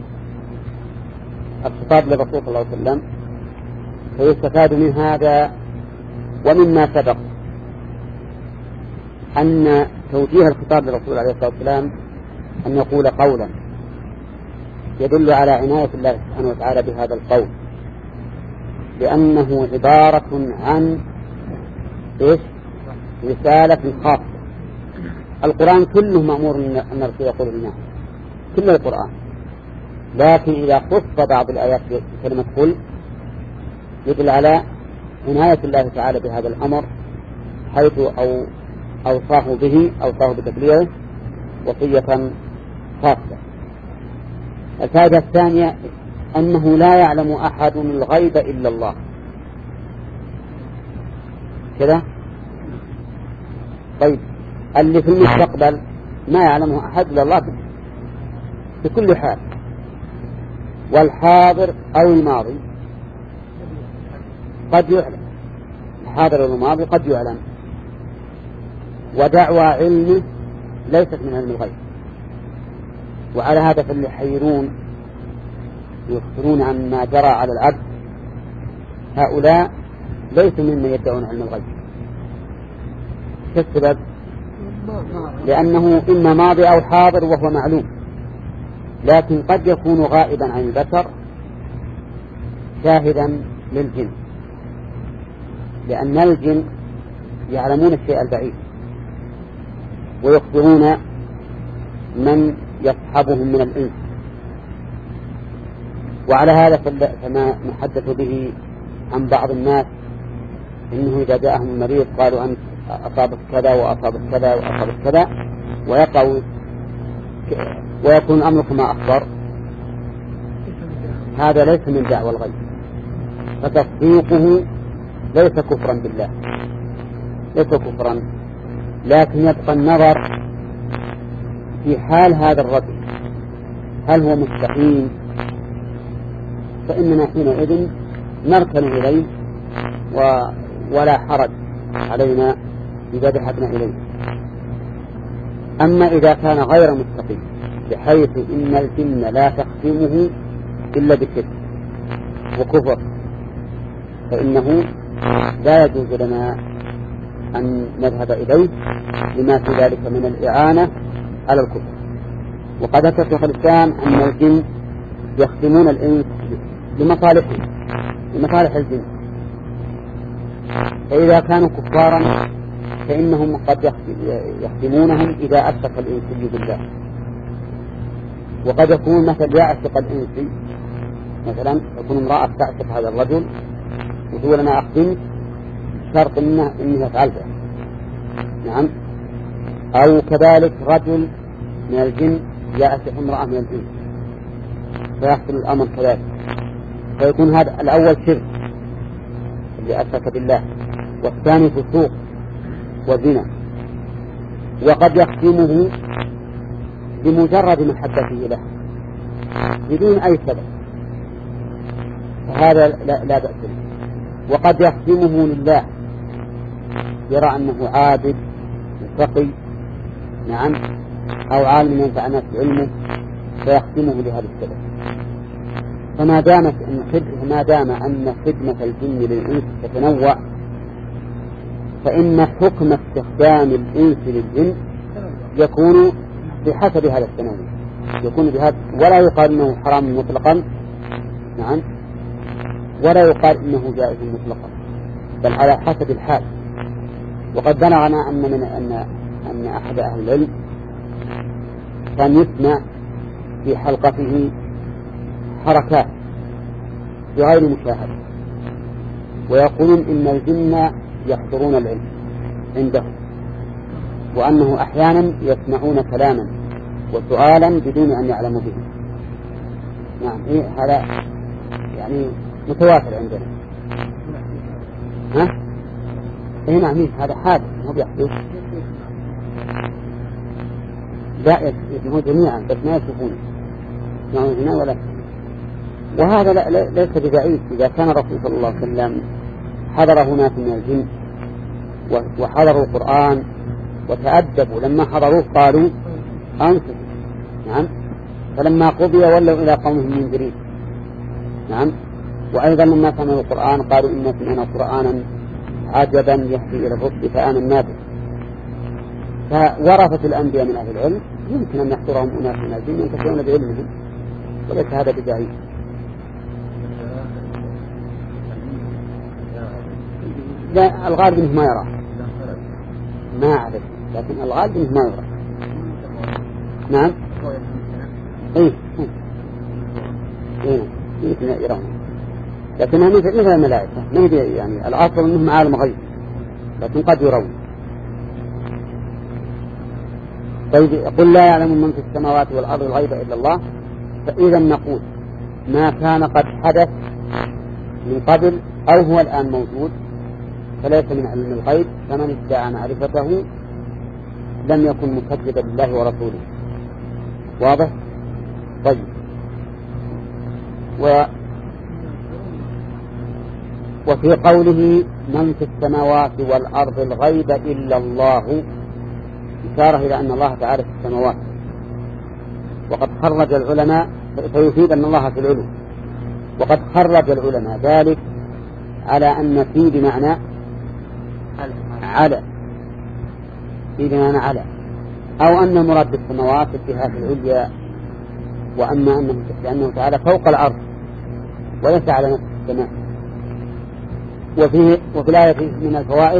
الخطاب للرسول صلى الله عليه وسلم. فيستفاد من هذا ومما سبق أن توجيه الخطاب للرسول عليه الصلاة والسلام أن يقول قولا يدل على عناية الله سبحانه وتعالى بهذا القول، لأنه عبارة عن إيش؟ رسالة خاصة. القرآن كله مأمور أن الرسول يقول لنا كل القرآن، لكن إذا خص بعض الآيات بكلمة كل يدل على عناية الله تعالى بهذا الأمر، حيث أو أوصاه به أوصاه بتبليغه وصية خاصة. الفائدة الثانية أنه لا يعلم أحد الغيب إلا الله. كذا؟ طيب اللي في المستقبل ما يعلمه أحد إلا الله في كل حال، والحاضر أو الماضي قد يعلم، الحاضر أو الماضي قد يعلم. ودعوى علمه ليست من علم الغيب. وعلى هذا فاللي يحيرون يخبرون عن ما جرى على العبد هؤلاء ليسوا ممن يدعون علم الغيب. كالسبب لأنه إما ماضي أو حاضر وهو معلوم، لكن قد يكون غائبا عن البشر شاهدا للجن، لأن الجن يعلمون الشيء البعيد ويخبرون من يصحبهم من الإنس. وعلى هذا فما نحدث به عن بعض الناس إنه إذا جاءهم المريض قالوا أنت أصابت كذا وأصابت كذا وأصابت كذا، ويقع ويكون الأمر كما أخبر، هذا ليس من دعوى الغيب، فتصديقه ليس كفرا بالله، ليس كفرا، لكن يبقى النظر في حال هذا الرجل هل هو مستقيم، فإننا حينئذ نركن إليه و... ولا حرج علينا إذا ذهبنا إليه. أما إذا كان غير مستقيم بحيث إن الجن لا تخدمه إلا بشرك وكفر، فإنه لا يجوز لنا أن نذهب إليه لما في ذلك من الإعانة على الكفر. وقد ذكر شيخ الإسلام أن الجن يخدمون الإنس لمصالحهم، لمصالح الجن، فإذا كانوا كفارا فإنهم قد يخدمونهم إذا أشرك الإنسي بالله. وقد يكون مثل يعشق الإنسي، مثلا يكون امرأة تعشق هذا الرجل وتقول أنا أخدمك شرط إنه إنها فعلتها، نعم. أو كذلك رجل من الجن يعشق امرأة من الجن فيحصل الأمر كذلك، فيكون هذا الأول شرك اللي أشرك بالله، والثاني فسوق وزنا. وقد يختمه بمجرد محبته له بدون أي سبب، فهذا لا, لا بأس به. وقد يختمه لله، يرى أنه عابد وتقي، نعم، أو عالم ينفع الناس بعلمه فيختمه لهذا السبب. فما دامت ما دام أن خدمة الجن للإنس تتنوع، فإن حكم استخدام الإنس للجن يكون بحسب هذا التنوع، يكون بهذا، ولا يقال إنه حرام مطلقا، نعم، ولا يقال إنه جائز مطلقا، بل على حسب الحال. وقد بلغنا أن من أن أن أحد أهل العلم كان يسمع في حلقته حركات بغير مشاهدة، ويقولون إن الجن يحضرون العلم عندهم، وأنه أحيانا يسمعون كلاما وسؤالا بدون أن يعلموا به. نعم، إيه هذا يعني متواتر عندنا. ها؟ إيه نعم، إيه هذا حادث مو بيحدث. لا يسمعون جميعا بس ما يشوفونه، يسمعون جميعا ولا. وهذا لا لا ليس ببعيد إذا كان الرسول صلى الله عليه وسلم حضره ناس من الجن وحضروا القرآن وتأدبوا، لما حضروه قالوا أنصتوا. نعم، فلما قضي ولوا إلى قومهم منذرين. نعم، وأيضا لما سمعوا القرآن قالوا إن سمعنا قرآنا عجبا يهدي إلى الرشد فآمنا به. فورثة الأنبياء من أهل العلم يمكن أن يحضرهم أناس من الجن ينتفعون بعلمهم، وليس هذا بدعي. لا، الغالب انه ما يرى، ما أعرف، لكن الغالب انه ما يرى. نعم، ايه ايه يمكن يرون، لكنها مثل مثل الملائكة، ما هي يعني الأصل انهم عالم غيب، لكن قد يرون. طيب، قل لا يعلم من في السماوات والأرض الغيب إلا الله، فإذا نقول ما كان قد حدث من قبل أو هو الآن موجود فليس من علم الغيب، فمن ادعى معرفته لم يكن مكذبا لله ورسوله. واضح؟ طيب، و وفي قوله من في السماوات والأرض الغيب إلا الله إشارة إلى أن الله تعالى في السماوات، وقد خرج العلماء، فيفيد أن الله في العلو، وقد خرج العلماء ذلك على أن في بمعنى على، في بمعنى على، أو أن المراد بالسماوات الجهات العليا، وأما أنه, أنه تعالى فوق الأرض وليس على نفس السماء. وفي, وفي الآية من الفوائد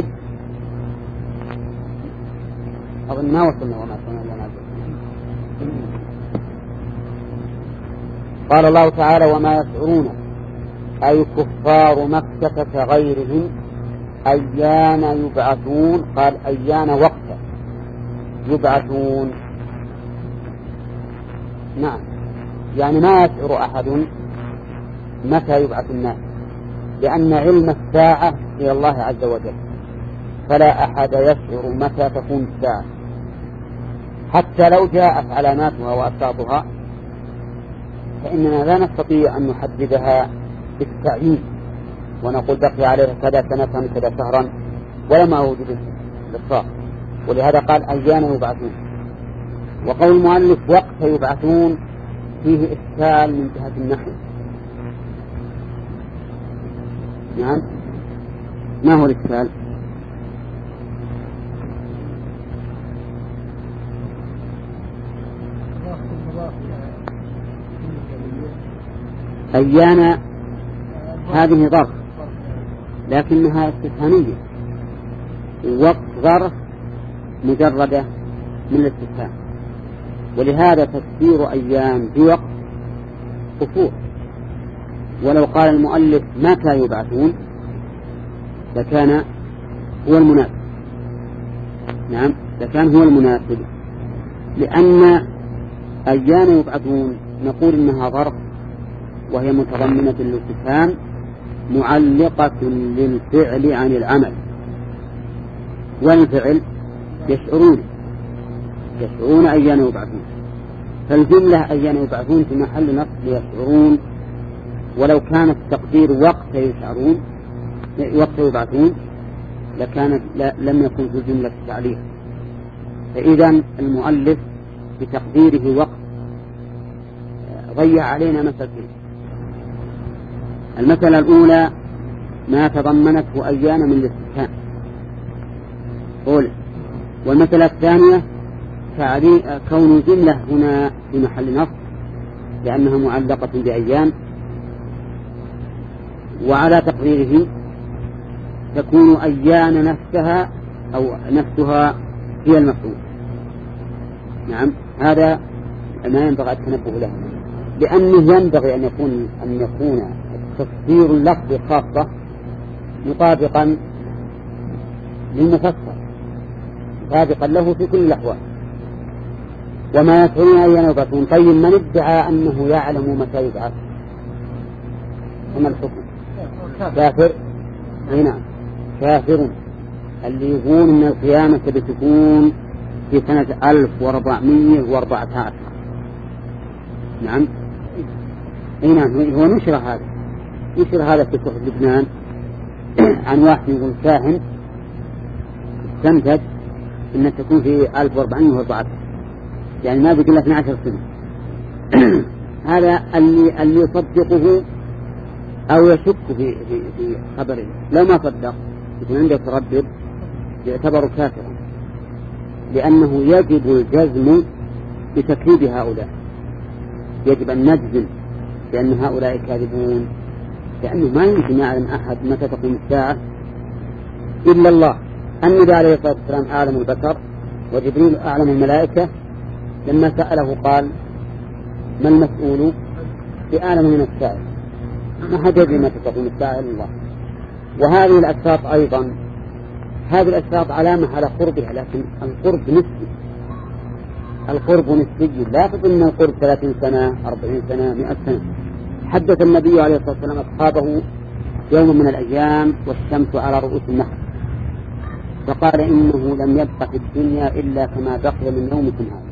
أظن ما وصلنا وما سمعنا. قال الله تعالى وما يشعرون أي كفار مكة كغيرهم أيان يبعثون. قال أيان وقتا يبعثون. نعم، يعني ما يشعر أحد متى يبعث الناس، لأن علم الساعة إلى الله عز وجل، فلا أحد يشعر متى تكون الساعة، حتى لو جاءت علاماتها وأشراطها فإننا لا نستطيع أن نحددها بالتعيين ونقول بقي عليها كذا سنة كذا شهرا، ولا ما وجد الإطلاق. ولهذا قال أيان يبعثون. وقول المؤلف وقت يبعثون فيه إشكال من جهة النحو. نعم، ما هو الإشكال؟ أيان هذه ظرف لكنها استفهامية، وقت ظرف مجردة من الاستفهام، ولهذا تفسير أيام بوقت كفور. ولو قال المؤلف متى يبعثون لكان هو المناسب. نعم، لكان هو المناسب، لأن أيان يبعثون نقول إنها ظرف وهي متضمنة للاستفهام معلقة للفعل عن العمل، والفعل يشعرون يشعرون أيان يبعثون، فالجملة أيان يبعثون في محل نصب يشعرون. ولو كان التقدير وقت يشعرون وقت يبعثون لكانت لم يكن في الجملة التعليق. فإذا المؤلف بتقديره وقت ضيع علينا مسألتين. المسألة الأولى ما تضمنته أيان من الاستفهام أولى، والمسألة الثانية كون الجملة هنا في محل نصب لأنها معلقة بأيان، وعلى تقديره تكون أيان نفسها أو نفسها هي المفعول. نعم هذا ما ينبغي التنبه له، لأنه ينبغي أن يكون أن يكون تفسير اللفظ خاصة مطابقا للمفسر، مطابقا له في كل الأحوال. وما يفعلون أيان يبعثون. طيب من ادعى أنه يعلم متى يبعث فما الحكم؟ كافر. أي نعم كافر. اللي يقول أن القيامة بتكون في سنة ألف وأربعمائة وأربعة عشر. نعم أي نعم هو نشر هذا نشر هذا في صحف لبنان عن واحد يقول كاهن استنتج أن تكون في ألف وأربعمائة وأربعة عشر، يعني ما بيقول اثني عشر سنة. هذا اللي اللي يصدقه أو يشك في في في خبره. لو ما صدق يكون عنده تردد يعتبر كافرا، لأنه يجب الجزم بتكذيب هؤلاء. يجب أن نجزم بأن هؤلاء كاذبون، لأنه ما يمكن يعلم أحد متى تقوم الساعة إلا الله. النبي عليه الصلاة والسلام أعلم البشر، وجبريل أعلم الملائكة. لما سأله قال ما المسؤول بأعلم من السائل، ما حد يدري متى تقوم الساعة إلا الله. وهذه الأشراط أيضا هذه الأشراط علامة على قربها، لكن القرب نسبي. القرب نسبي، لا تظن أن القرب ثلاثين سنة أربعين سنة مئة سنة. حدث النبي عليه الصلاة والسلام أصحابه يوم من الأيام والشمس على رؤوس النخل، فقال إنه لم يبق في الدنيا إلا كما بقي من يومكم هذا.